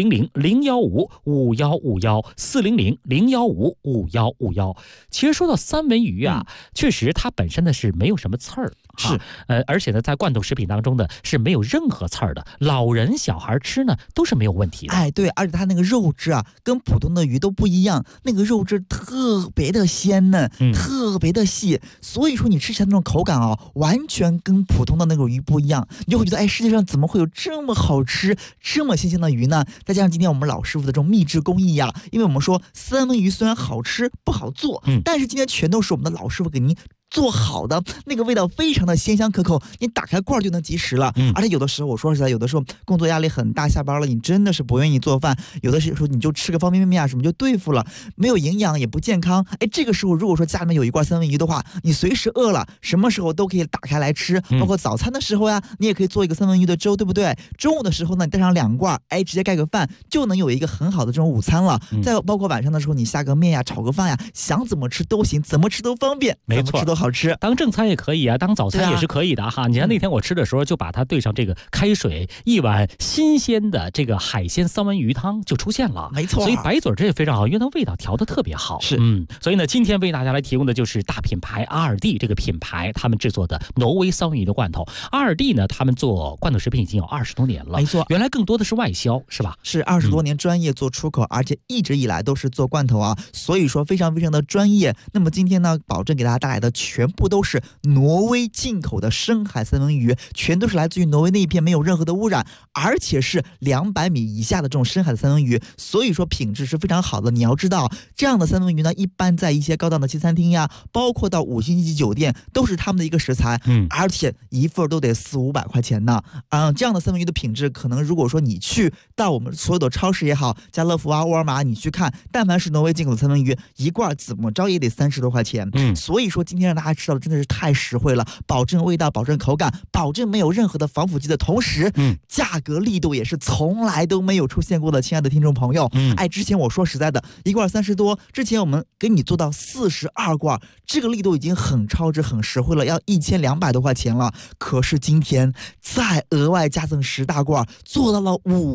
400-015-5151，400-015-5151。其实说到三文鱼啊，确实它本身呢是没有什么刺儿。 是， 而且呢，在罐头食品当中呢是没有任何刺儿的，老人小孩吃呢都是没有问题的。 哎，对，而且它那个肉质啊，跟普通的鱼都不一样，那个肉质特别的鲜嫩，特别的细，所以说你吃起来那种口感啊，完全跟普通的那种鱼不一样，你就会觉得，哎，世界上怎么会有这么好吃、这么新鲜的鱼呢？再加上今天我们老师傅的这种秘制工艺呀，因为我们说三文鱼虽然好吃不好做，但是今天全都是我们的老师傅给您做好的，那个味道非常的鲜香可口，你打开罐就能及时了。而且有的时候我说实在，有的时候工作压力很大，下班了你真的是不愿意做饭，有的时候你就吃个方便面啊什么就对付了，没有营养也不健康。哎，这个时候如果说家里面有一罐三文鱼的话，你随时饿了什么时候都可以打开来吃，包括早餐的时候呀，你也可以做一个三文鱼的粥，对不对？中午的时候呢，你带上2罐，哎，直接盖个饭就能有一个很好的这种午餐了。再包括晚上的时候你下个面呀，炒个饭呀，想怎么吃都行，怎么吃都方便， 没错， 怎么吃都好吃。 当正餐也可以啊，当早餐也是可以的哈。你看那天我吃的时候，就把它兑上这个开水，一碗新鲜的这个海鲜三文鱼汤就出现了， 没错。 所以白嘴这也非常好，因为它味道调得特别好。 是， 所以呢，今天为大家来提供的就是大品牌阿尔蒂这个品牌他们制作的挪威三文鱼的罐头。阿尔蒂呢，他们做罐头食品已经有20多年了， 没错。 原来更多的是外销，是吧？ 是20多年专业做出口，而且一直以来都是做罐头啊，所以说非常非常的专业。那么今天呢，保证给大家带来的全部都是挪威进口的深海三文鱼，全都是来自于挪威那一片，没有任何的污染，而且是200米以下的这种深海的三文鱼，所以说品质是非常好的。你要知道，这样的三文鱼呢，一般在一些高档的西餐厅呀，包括到5星级酒店，都是他们的一个食材，而且一份都得400-500块钱呢。这样的三文鱼的品质，可能如果说你去到我们所有的超市也好，家乐福啊、沃尔玛，你去看，但凡是挪威进口的三文鱼，一罐怎么着也得30多块钱。所以说今天让大家吃到的真的是太实惠了，保证味道，保证口感，保证没有任何的防腐剂的同时，价格力度也是从来都没有出现过的。亲爱的听众朋友，哎，之前我说实在的，一罐30多，之前我们给你做到42罐，这个力度已经很超值、很实惠了，要1200多块钱了。可是今天再额外加赠10大罐，做到了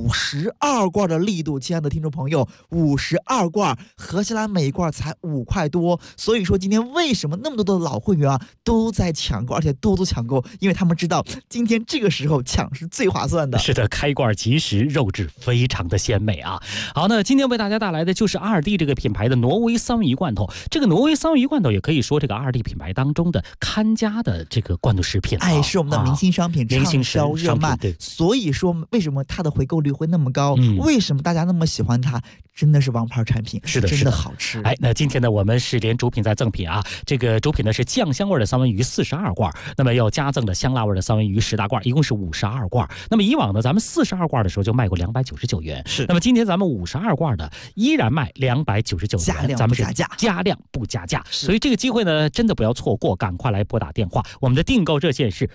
52罐的力度。亲爱的听众朋友，52罐合起来每罐才5块多。所以说今天为什么那么多的老会员啊都在抢购，而且多抢购，因为他们知道今天这个时候抢是最划算的。 是的，开罐即食，肉质非常的鲜美啊。好，那今天为大家带来的就是阿尔蒂这个品牌的挪威三文鱼罐头。这个挪威三文鱼罐头也可以说这个阿尔蒂品牌当中的看家的这个罐头食品， 哎，是我们的明星商品，畅销热卖。所以说为什么它的回购率会那么高？为什么大家那么喜欢它？真的是王牌产品， 是的， 真的好吃。 哎，那今天呢，我们是连主品再赠品啊。这个主品呢是酱香味的三文鱼42罐，那么要加赠的香辣味的三文鱼10大罐，一共是52罐。那么以往呢，咱们42罐的时候就卖过299元， 是。 那么今天咱们52罐的依然卖299元，咱们是加量不加价。所以这个机会呢，真的不要错过，赶快来拨打电话。我们的订购热线是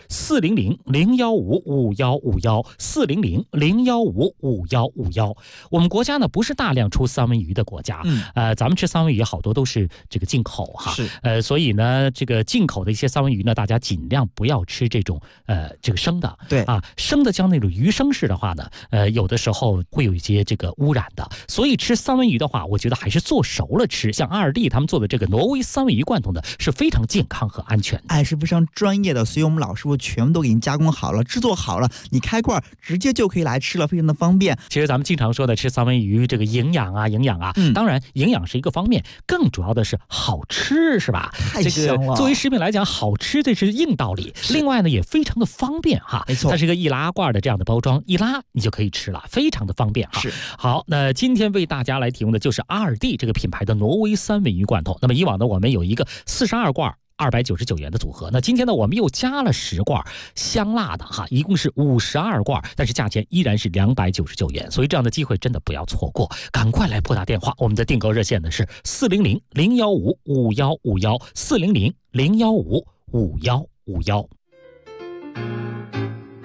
400-015-5151，400-015-5151。我们国家呢不是大量出三文鱼的国家，咱们吃三文鱼好多都是这个进口哈， 是， 所以呢，这个进口的一些三文鱼呢，大家尽量不要吃这种这个生的， 对啊，生的像那种鱼生式的话呢，有的时候会有一些这个污染的，所以吃三文鱼的话，我觉得还是做熟了吃。像阿尔蒂他们做的这个挪威三文鱼罐头呢，是非常健康和安全的， 哎，是非常专业的，所以我们老师傅全部都给你加工好了，制作好了，你开罐直接就可以来吃了，非常的方便。 其实咱们经常说的吃三文鱼，这个营养啊，当然营养是一个方面，更主要的是好吃，是吧？ 太香了。 这个作为食品来讲，好吃这是硬道理。另外呢，也非常的方便哈， 没错， 它是一个易拉罐的这样的包装，一拉你就可以吃了，非常的方便哈。 是。 好，那今天为大家来提供的就是阿尔蒂这个品牌的挪威三文鱼罐头。那么以往呢，我们有一个42罐。299元的组合，那今天呢，我们又加了10罐香辣的哈，一共是52罐，但是价钱依然是299元，所以这样的机会真的不要错过，赶快来拨打电话。我们的订购热线呢是400-015-5151，400-015-5151。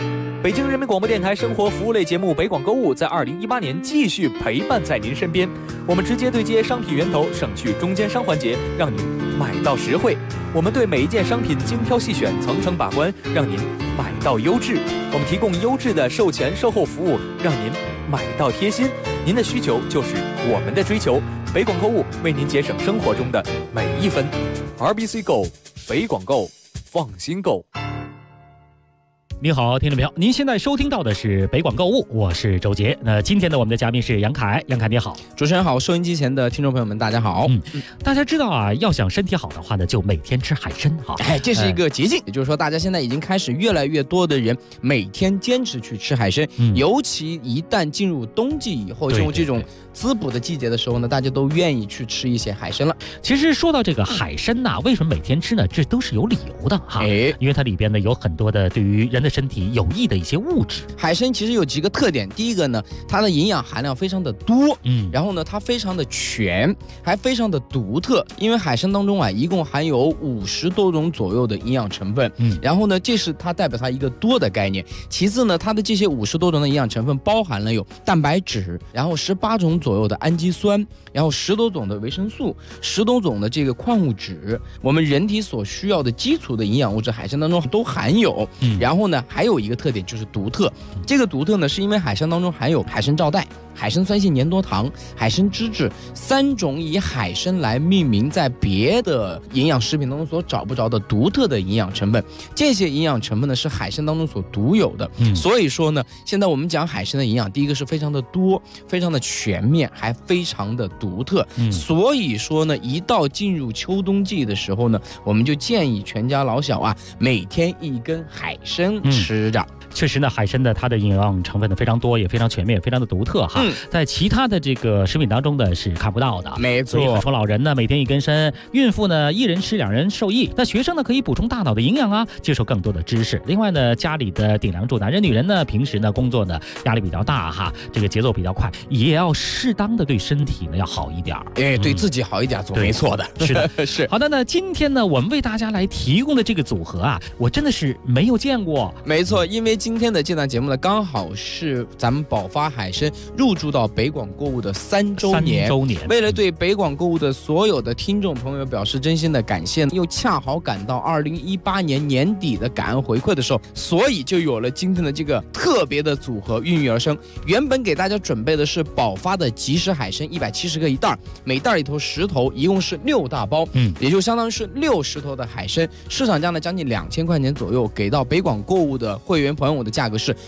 北京人民广播电台生活服务类节目北广购物在2018年继续陪伴在您身边。我们直接对接商品源头，省去中间商环节，让您买到实惠。我们对每一件商品精挑细选，层层把关，让您买到优质。我们提供优质的售前售后服务，让您买到贴心。您的需求就是我们的追求。北广购物为您节省生活中的每一分。RBC Go， 北广购，放心购。 你好，听众朋友，您现在收听到的是北广购物，我是周杰。那今天的我们的嘉宾是杨凯，杨凯你好。 主持人好，收音机前的听众朋友们大家好。 大家知道啊，要想身体好的话呢，就每天吃海参哈。 这是一个捷径，也就是说大家现在已经开始越来越多的人每天坚持去吃海参，尤其一旦进入冬季以后，进入这种滋补的季节的时候呢，大家都愿意去吃一些海参了。 其实说到这个海参呐，为什么每天吃呢？这都是有理由的哈。因为它里边呢有很多的对于人的身体有益的一些物质。 海参其实有几个特点，第一个呢，它的营养含量非常的多，然后呢，它非常的全，还非常的独特。因为海参当中啊，一共含有50多种左右的营养成分，然后呢，这是它代表它一个多的概念。其次呢，它的这些50多种的营养成分包含了有蛋白质，然后18种左右的氨基酸，然后10多种的维生素，10多种的这个矿物质，我们人体所需要的基础的营养物质，海参当中都含有。然后呢，还有一个特点就是独特。这个独特呢，是因为海参当中含有海参皂苷、海参酸性粘多糖、海参脂质3种以海参来命名，在别的营养食品当中所找不着的独特的营养成分。这些营养成分呢，是海参当中所独有的。所以说呢，现在我们讲海参的营养，第一个是非常的多，非常的全面，还非常的独特。所以说呢，一到进入秋冬季的时候呢，我们就建议全家老小啊，每天1根海参吃着。 确实呢，海参的它的营养成分呢非常多，也非常全面，非常的独特哈。在其他的这个食品当中呢是看不到的。 没错。 所以很多老人呢每天1根参，孕妇呢1人吃2人受益。那学生呢可以补充大脑的营养啊，接受更多的知识。另外呢，家里的顶梁柱男人女人呢，平时呢工作呢压力比较大哈，这个节奏比较快，也要适当的对身体呢要好一点。 对自己好一点，总没错的。 是的，是。好的，那今天呢我们为大家来提供的这个组合啊，我真的是没有见过。 没错，因为今天的这档节目呢，刚好是咱们宝发海参入驻到北广购物的3周年。为了对北广购物的所有的听众朋友表示真心的感谢，又恰好赶到2018年年底的感恩回馈的时候，所以就有了今天的这个特别的组合孕育而生。原本给大家准备的是宝发的即食海参170个一袋，每袋里头10头，一共是6大包，也就相当于是60头的海参，市场价呢将近2000块钱左右，给到北广购物的会员朋友的价格是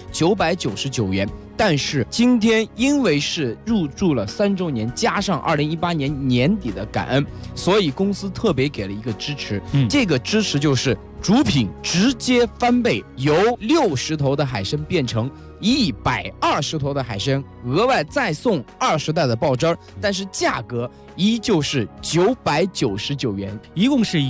999元。但是今天因为是入驻了3周年，加上2018年年底的感恩，所以公司特别给了一个支持。这个支持就是主品直接翻倍，由60头的海参变成120头的海参，额外再送20袋的爆汁儿，但是价格依旧是999元， 一共是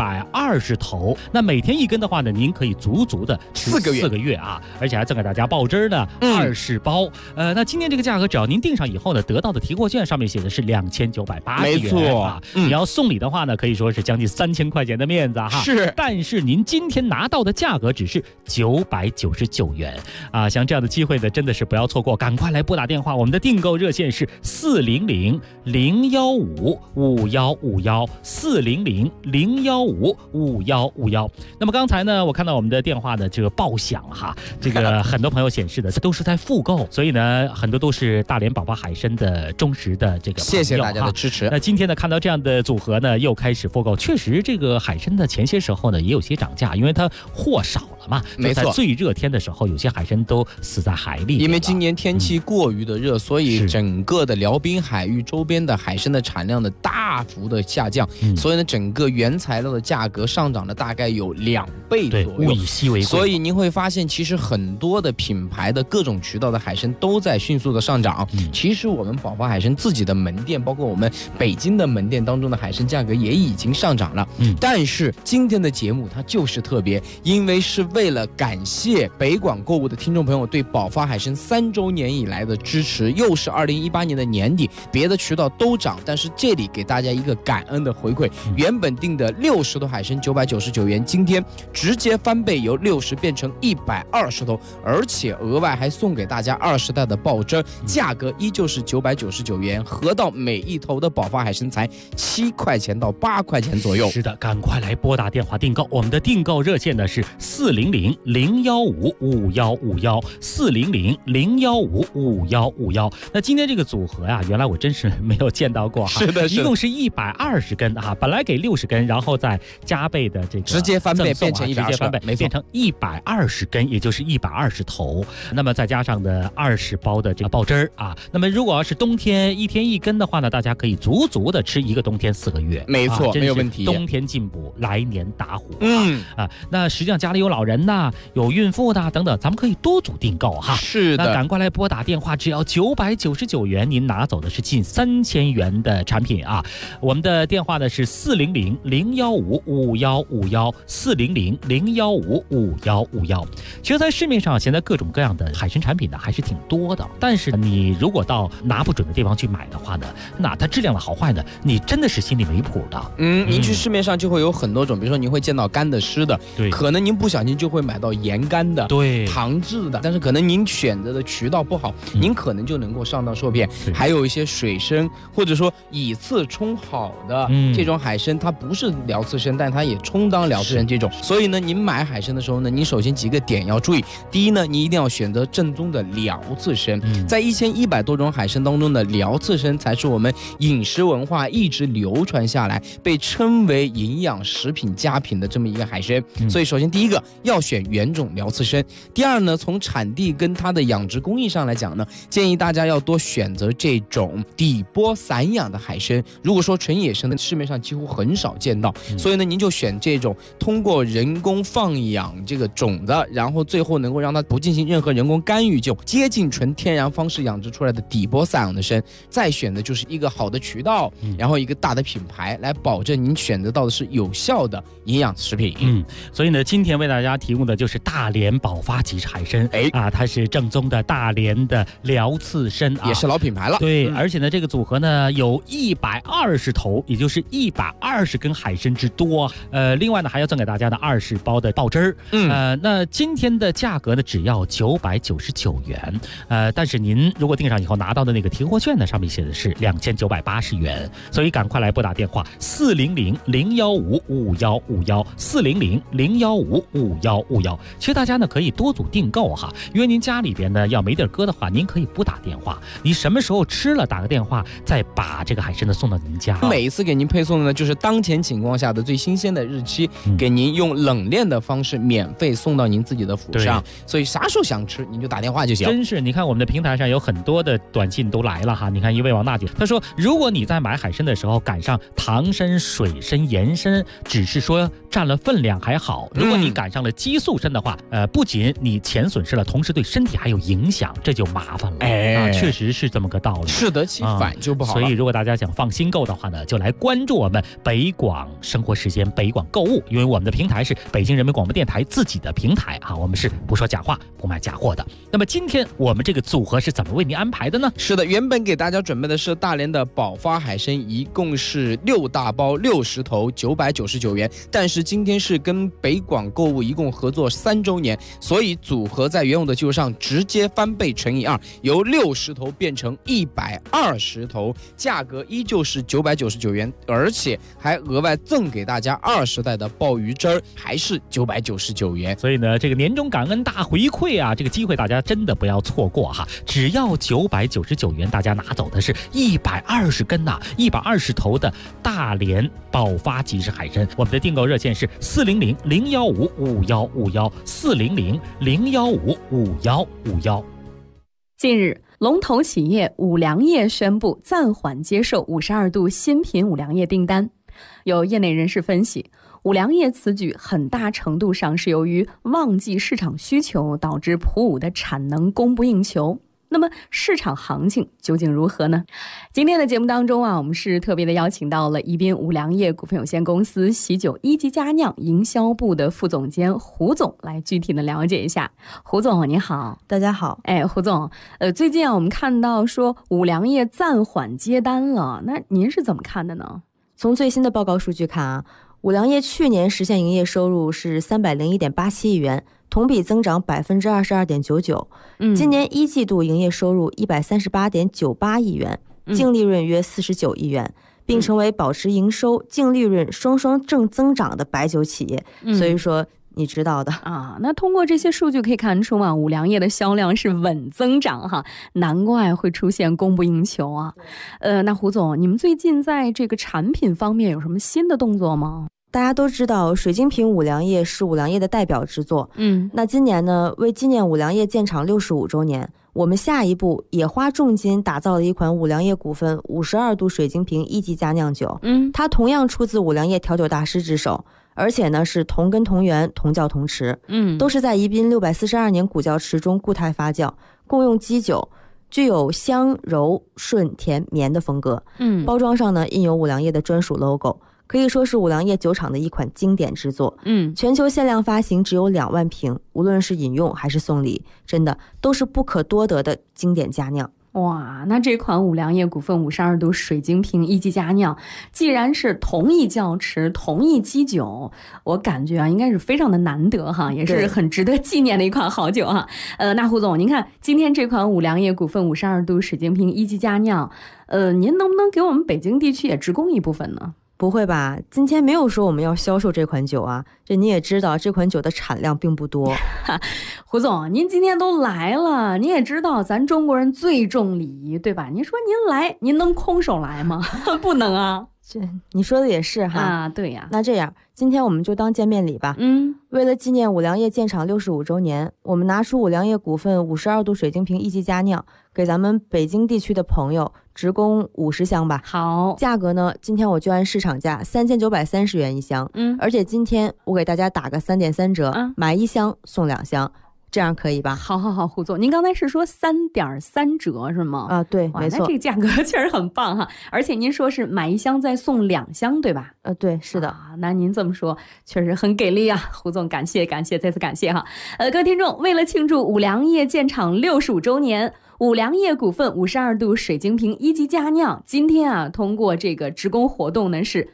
120头。那每天1根的话呢，您可以足足的吃4个月啊，而且还赠给大家爆汁呢20包。那今天这个价格，只要您订上以后呢，得到的提货券上面写的是2980元。 没错啊，你要送礼的话呢，可以说是将近3000块钱的面子哈。 是， 但是您今天拿到的价格只是999元啊！像这样的机会呢，真的是不要错过，赶快来拨打电话，我们的订购热线是400-015-5151，400-015-5151。那么刚才呢，我看到我们的电话的这个报响哈，这个很多朋友显示的都是在复购，所以呢，很多都是大连宝宝海参的忠实的这个朋友， 谢谢大家的支持。 那今天呢，看到这样的组合呢，又开始复购，确实这个海参的前些时候呢也有些涨价，因为它货少了嘛。 没错， 在最热天的时候，有些海参都死在海里。 因为今年天气过于的热，所以整个的辽滨海域周边的海参的产量的大幅的下降，所以呢，整个原材料的价格上涨了大概有2倍左右。 物以稀为贵。 所以您会发现，其实很多的品牌的各种渠道的海参都在迅速的上涨。其实我们宝发海参自己的门店，包括我们北京的门店当中的海参价格也已经上涨了。但是今天的节目它就是特别，因为是为了感谢北广购物的听众朋友对宝发海参3周年以来的支持，又是2018年的年底，别的渠道都涨，但是这里给大家一个感恩的回馈，原本定的60头海参999元，今天直接翻倍，由60变成120头，而且额外还送给大家20袋的爆汁，价格依旧是999元，合到每一头的宝发海参才7块钱到8块钱左右。 是的，赶快来拨打电话订购，我们的订购热线呢是400-015-5151，400-015-5151。那今天这个组合呀，原来我真是没有见到过哈。 是的， 一共是120根啊，本来给60根，然后再加倍的这个直接翻倍变成120根， 没变成120根，也就是120头。那么再加上的20包的这个爆汁儿啊，那么如果要是冬天1天1根的话呢，大家可以足足的吃一个冬天4个月。 没错，没有问题。 冬天进补，来年打虎。那实际上家里有老人呐，有孕妇的等等，咱们可以多组订购哈。 是的， 那赶快来拨打电话，只要999元，您拿走的是近3000元的产品啊。我们的电话呢是400-015-5151，400-015-5151。其实，在市面上现在各种各样的海参产品呢还是挺多的，但是你如果到拿不准的地方去买的话呢，那它质量的好坏呢，你真的是心里没谱的。 您去市面上就会有很多种，比如说您会见到干的、湿的， 对， 可能您不小心就会买到盐干的， 对， 糖制的，但是可能您选择的渠道不好，您可能就能够上当受骗。还有一些水参，或者说以次充好的这种海参，它不是辽刺参，但它也充当辽刺参这种。所以呢，您买海参的时候呢，您首先几个点要注意。第一呢，你一定要选择正宗的辽刺参，在1100多种海参当中的辽刺参才是我们饮食文化一直流传下来，被称为营养食品佳品的这么一个海参。所以首先第一个要选原种辽刺参。第二呢，从产地跟它的养殖工艺上来讲呢，建议大家要多选择这种底波散养的海参。如果说纯野生的，市面上几乎很少见到，所以呢，您就选这种通过人工放养这个种的，然后最后能够让它不进行任何人工干预，就接近纯天然方式养殖出来的底波散养的参。再选的就是一个好的渠道，然后一个大的品牌，来保证您选择到的是有效的营养食品。 所以呢，今天为大家提供的就是大连宝发吉海参，它是正宗的大连的辽刺参啊， 也是老品牌了。 对，而且呢，这个组合呢有120头，也就是120根海参之多。另外呢，还要赠给大家的20包的爆汁儿。那今天的价格呢，只要999元。但是您如果订上以后拿到的那个提货券呢，上面写的是2980元。所以赶快来拨打电话400-015-5151，400-015-5151。其实大家呢可以多组订购哈，因为您家里边呢要没地儿搁的话，您可以不打电话，你什么时候吃了打个电话，再把这个海参呢送到您家。 每一次给您配送的呢，就是当前情况下的最新鲜的日期，给您用冷链的方式免费送到您自己的府上。所以啥时候想吃，您就打电话就行。 真是，你看我们的平台上有很多的短信都来了哈。你看一位王大姐，她说，如果你在买海参的时候赶上糖参、水参、盐参，只是说占了分量还好，如果你赶上了激素参的话，不仅你钱损失了，同时对身体还有影响，这就麻烦了。确实是这么个道理， 适得其反就不好了。 所以如果大家想放心购的话呢，就来关注我们北广生活时间、北广购物，因为我们的平台是北京人民广播电台自己的平台啊，我们是不说假话、不卖假货的。那么今天我们这个组合是怎么为您安排的呢？ 是的，原本给大家准备的是大连的宝发海参，一共是6大包60头，999元。但是今天是跟北广购物一共合作3周年，所以组合在原有的基础上直接翻倍乘以2，由60头变成120头，价格依旧是999元，而且还额外赠给大家20袋的鲍鱼汁儿，还是999元。 所以呢，这个年终感恩大回馈啊，这个机会大家真的不要错过哈！只要999元，大家拿走的是120根呐，120头的大连宝发吉士海参。我们的订购热线是400-015-5151，400-015-5151。 近日，龙头企业五粮液宣布暂缓接受52度新品五粮液订单。有业内人士分析，五粮液此举很大程度上是由于旺季市场需求导致普五的产能供不应求。 那么市场行情究竟如何呢？今天的节目当中啊，我们是特别的邀请到了宜宾五粮液股份有限公司喜酒一级佳酿营销部的副总监胡总来具体的了解一下。胡总你好。 大家好。 胡总，最近啊我们看到说五粮液暂缓接单了，那您是怎么看的呢？ 从最新的报告数据看啊，五粮液去年实现营业收入是301.87亿元，同比增长22.99%。今年一季度营业收入138.98亿元，净利润约49亿元，并成为保持营收、净利润双双正增长的白酒企业。所以说你知道的啊。那通过这些数据可以看出啊，五粮液的销量是稳增长哈，难怪会出现供不应求啊。那胡总，你们最近在这个产品方面有什么新的动作吗？ 大家都知道水晶瓶五粮液是五粮液的代表之作。那今年呢，为纪念五粮液建厂65周年，我们下一步也花重金打造了一款五粮液股份52度水晶瓶一级佳酿酒。它同样出自五粮液调酒大师之手，而且呢是同根同源同窖同池，都是在宜宾642年古窖池中固态发酵，共用基酒，具有香柔顺甜绵的风格。包装上呢印有五粮液的专属 logo， 可以说是五粮液酒厂的一款经典之作。全球限量发行只有2万瓶，无论是饮用还是送礼，真的都是不可多得的经典佳酿。 哇，那这款五粮液股份52度水晶瓶一级佳酿，既然是同一窖池、同一基酒，我感觉啊，应该是非常的难得哈，也是很值得纪念的一款好酒哈。那胡总，您看今天这款五粮液股份52度水晶瓶一级佳酿，您能不能给我们北京地区也直供一部分呢？ 不会吧，今天没有说我们要销售这款酒啊，这你也知道这款酒的产量并不多。 胡总，您今天都来了，你也知道咱中国人最重礼仪，对吧？您说您来，您能空手来吗？不能啊。 这你说的也是哈。 啊，对呀。 那这样今天我们就当见面礼吧。为了纪念五粮液建厂65周年，我们拿出五粮液股份52度水晶瓶一级佳酿，给咱们北京地区的朋友直供50箱吧。 好， 价格呢，今天我就按市场价3930元一箱。而且今天我给大家打个3.3折，买1箱送2箱。这样可以吧？ 好，胡总，您刚才是说3.3折是吗？ 啊，对，没错。 那这个价格确实很棒哈，而且您说是买1箱再送2箱，对吧？ 对，是的。 那您这么说确实很给力啊，胡总，感谢，再次感谢哈。各位听众，为了庆祝五粮液建厂65周年，五粮液股份52度水晶瓶一级佳酿，今天啊，通过这个直供活动呢是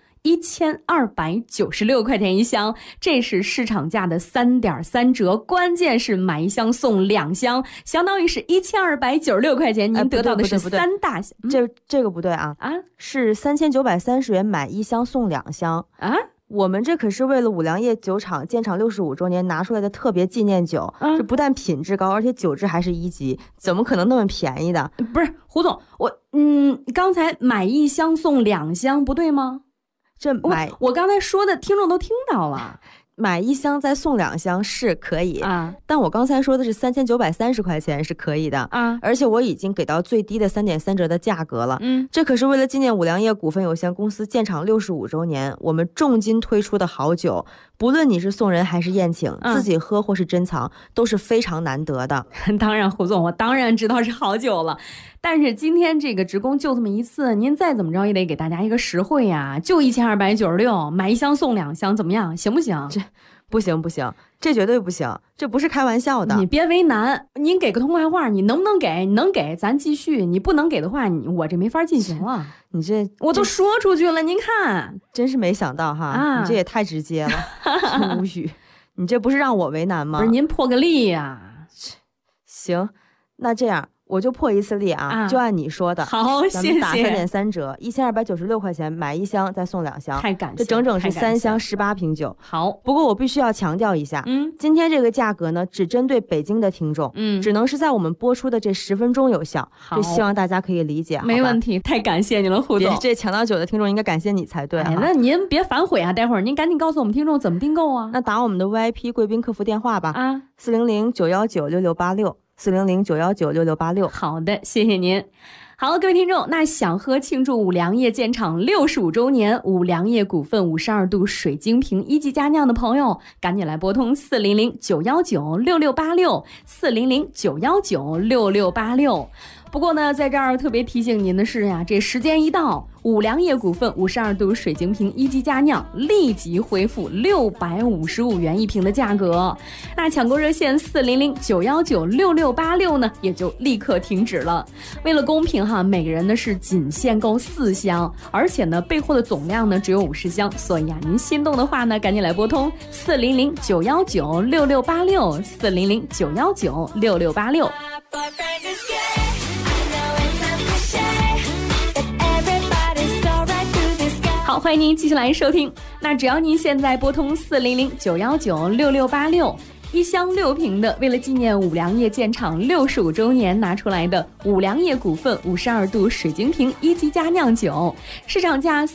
1296块钱一箱，这是市场价的3.3折，关键是买1箱送2箱，相当于是1296块钱，您得到的是3大箱。 这个不对啊，是3930元买1箱送2箱啊。我们这可是为了五粮液酒厂建厂65周年拿出来的特别纪念酒，这不但品质高，而且酒质还是1级，怎么可能那么便宜的？ 不是，胡总，刚才买1箱送2箱不对吗？我刚才说的听众都听到了， 买1箱再送2箱是可以啊，但我刚才说的是3930块钱是可以的啊，而且我已经给到最低的3.3折的价格了。这可是为了纪念五粮液股份有限公司建厂65周年，我们重金推出的好酒，不论你是送人还是宴请，自己喝或是珍藏，都是非常难得的。 当然，胡总，我当然知道是好酒了。但是今天这个直供就这么一次，您再怎么着也得给大家一个实惠呀，就1296，买1箱送2箱，怎么样？行不行？ 这不行，这绝对不行，这不是开玩笑的。 你别为难，您给个通快话，你能不能给？你能给咱继续，你不能给的话，我这没法进行了。 你这我都说出去了，您看， 真是没想到哈，你这也太直接了，无语。你这不是让我为难吗？ 不是，您破个例呀。 行，那这样。我就破一次例啊，就按你说的。 好， 咱们打3.3折，1296块钱买1箱再送2箱， 太感谢， 这整整是3箱18瓶酒。 好， 不过我必须要强调一下，今天这个价格呢，只针对北京的听众，只能是在我们播出的这10分钟有效。这希望大家可以理解。 没问题，太感谢你了，胡总。 这抢到酒的听众应该感谢你才对。 那您别反悔啊，待会儿您赶紧告诉我们听众怎么订购啊。 那打我们的 VIP 贵宾客服电话吧，400-919-6686。400-919-6686。 好的，谢谢您。 好，各位听众，那想喝庆祝五粮液建厂65周年五粮液股份52度水晶瓶1级佳酿的朋友，赶紧来拨通400-919-6686，400-919-6686。不过呢，在这儿特别提醒您的是呀，这时间一到，五粮液股份52度水晶瓶1级佳酿立即恢复655元一瓶的价格。那抢购热线400-919-6686呢，也就立刻停止了。为了公平哈，每个人呢是仅限购4箱，而且呢备货的总量呢只有50箱，所以啊，您心动的话呢，赶紧来拨通400-919-6686，400-919-6686。好，欢迎您继续来收听。那只要您现在拨通400-919-6686。1箱6瓶的，为了纪念五粮液建厂65周年拿出来的五粮液股份52度水晶瓶1级佳酿酒，市场价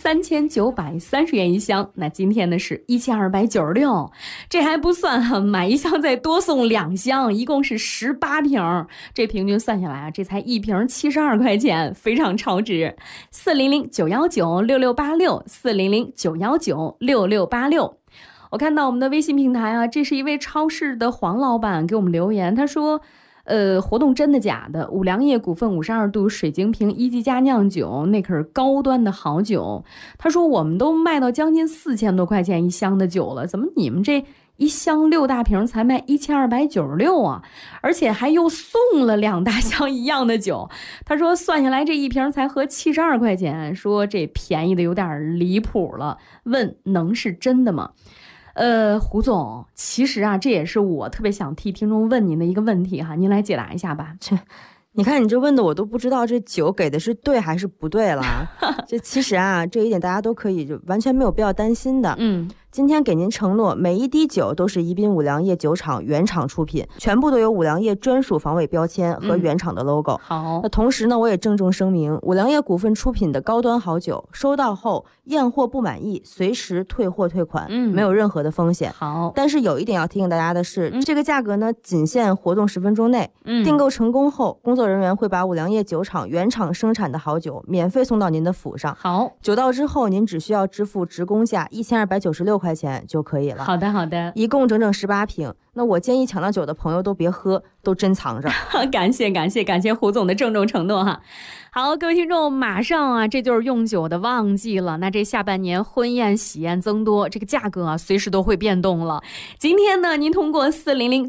3930元一箱，那今天呢是1296，这还不算哈，买1箱再多送2箱，一共是18瓶，这平均算下来啊，这才1瓶72块钱，非常超值。400-919-6686，400-919-6686。我看到我们的微信平台啊，这是一位超市的黄老板给我们留言，他说活动真的假的？五粮液股份52度水晶瓶1级佳酿酒，那可是高端的好酒。他说我们都卖到将近4000多块钱一箱的酒了，怎么你们这1箱6大瓶才卖1296啊？而且还又送了2大箱一样的酒。他说算下来这一瓶才合72块钱，说这便宜的有点离谱了，问能是真的吗？胡总，其实啊，这也是我特别想替听众问您的一个问题哈，您来解答一下吧。 你看你这问的我都不知道这酒给的是对还是不对了。这其实啊，这一点大家都可以就完全没有必要担心的。今天给您承诺，每一滴酒都是宜宾五粮液酒厂原厂出品，全部都有五粮液专属防伪标签和原厂的 logo。 好， 那同时呢，我也郑重声明，五粮液股份出品的高端好酒，收到后验货不满意，随时退货退款，没有任何的风险。 好， 但是有一点要提醒大家的是，这个价格呢，仅限活动10分钟内。订购成功后，工作人员会把五粮液酒厂原厂生产的好酒免费送到您的府上。 好， 酒到之后，您只需要支付直工价1296块钱就可以了。 好的，好的， 一共整整18瓶。那我建议抢到酒的朋友都别喝，都珍藏着。 感谢胡总的郑重承诺哈。好，各位听众，马上啊，这就是用酒的旺季了。那这下半年婚宴喜宴增多，这个价格啊，随时都会变动了。今天呢，您通过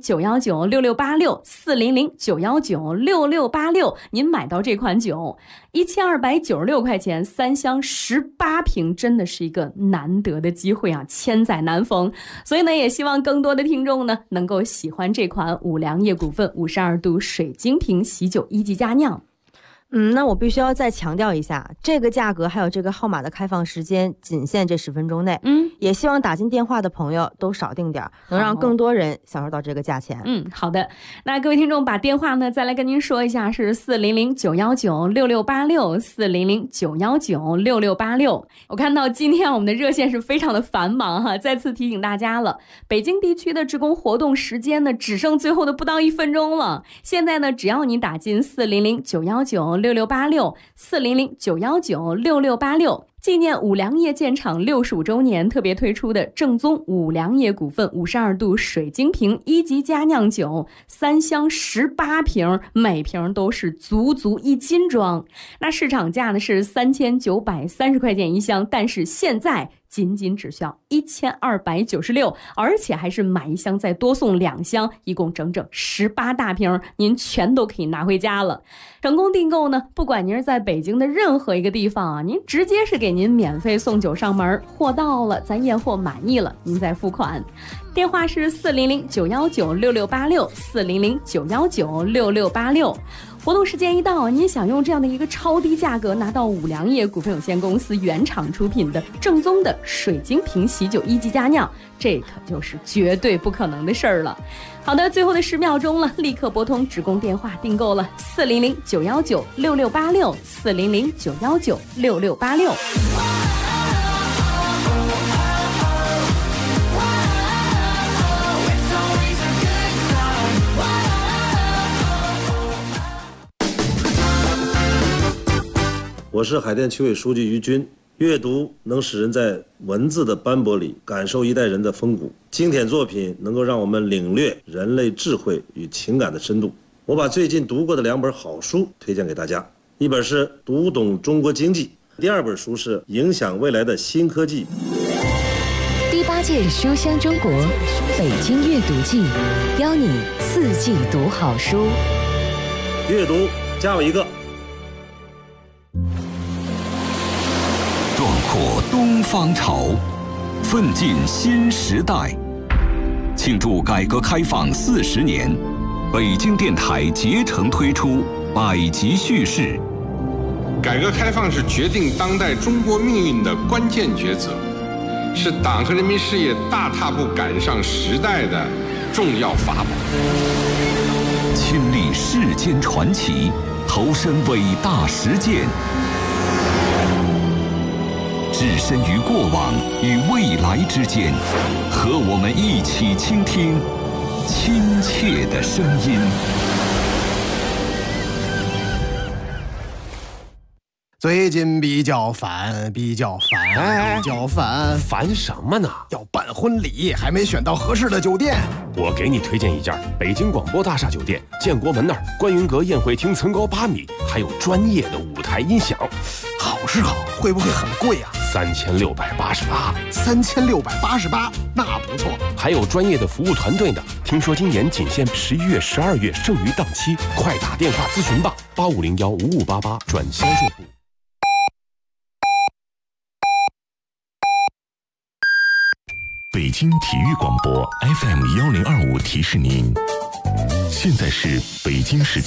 400-919-6686，400-919-6686，您买到这款酒，1296块钱，3箱18瓶，真的是一个难得的机会啊，千载难逢。所以呢，也希望更多的听众呢，能够喜欢这款五粮液股份52度水晶瓶喜酒1级佳酿。 那我必须要再强调一下，这个价格还有这个号码的开放时间仅限这10分钟内。也希望打进电话的朋友都少订点，能让更多人享受到这个价钱。 好的。那各位听众把电话呢再来跟您说一下，是400-919-6686，400-919-6686。我看到今天我们的热线是非常的繁忙哈，再次提醒大家了，北京地区的职工活动时间呢只剩最后的不到1分钟了。现在呢，只要你打进400-919-6686，400-919-6686，纪念五粮液建厂65周年特别推出的正宗五粮液股份52度水晶瓶1级佳酿酒，3箱18瓶，每瓶都是足1斤装。那市场价呢是3930块钱一箱，但是现在仅只需要1296，而且还是买1箱再多送2箱，一共整整18大瓶，您全都可以拿回家了。成功订购呢，不管您是在北京的任何一个地方啊，您直接是给您免费送酒上门，货到了咱验货满意了，您再付款。电话是400-919-6686，400-919-6686。活动时间一到，您想用这样的一个超低价格拿到五粮液股份有限公司原厂出品的正宗的水晶瓶喜酒1级佳酿，这可就是绝对不可能的事儿了。好的，最后的10秒钟了，立刻拨通职工电话订购了400-919-6686，400-919-6686。 我是海淀区委书记于军。阅读能使人在文字的斑驳里感受一代人的风骨，经典作品能够让我们领略人类智慧与情感的深度。我把最近读过的2本好书推荐给大家，一本是《读懂中国经济》，第2本书是《影响未来的新科技》。 第8届书香中国北京阅读季，邀你4季读好书。 阅读加我一个。 壮阔东方潮，奋进新时代。庆祝改革开放40年，北京电台竭诚推出百集叙事。 改革开放是决定当代中国命运的关键抉择，是党和人民事业大踏步赶上时代的重要法宝。 亲历世间传奇，投身伟大实践。置身于过往与未来之间，和我们一起倾听亲切的声音。 最近比较烦， 烦什么呢？ 要办婚礼，还没选到合适的酒店。 我给你推荐一家北京广播大厦酒店，建国门那儿观云阁宴会厅层高8米，还有专业的舞台音响。 好是好，会不会很贵啊 ？3688。 3688，那不错。 还有专业的服务团队呢。听说今年仅限11月、12月剩余档期，快打电话咨询吧，85015588转销售部。 北京体育广播 FM1025提示您，现在是北京时间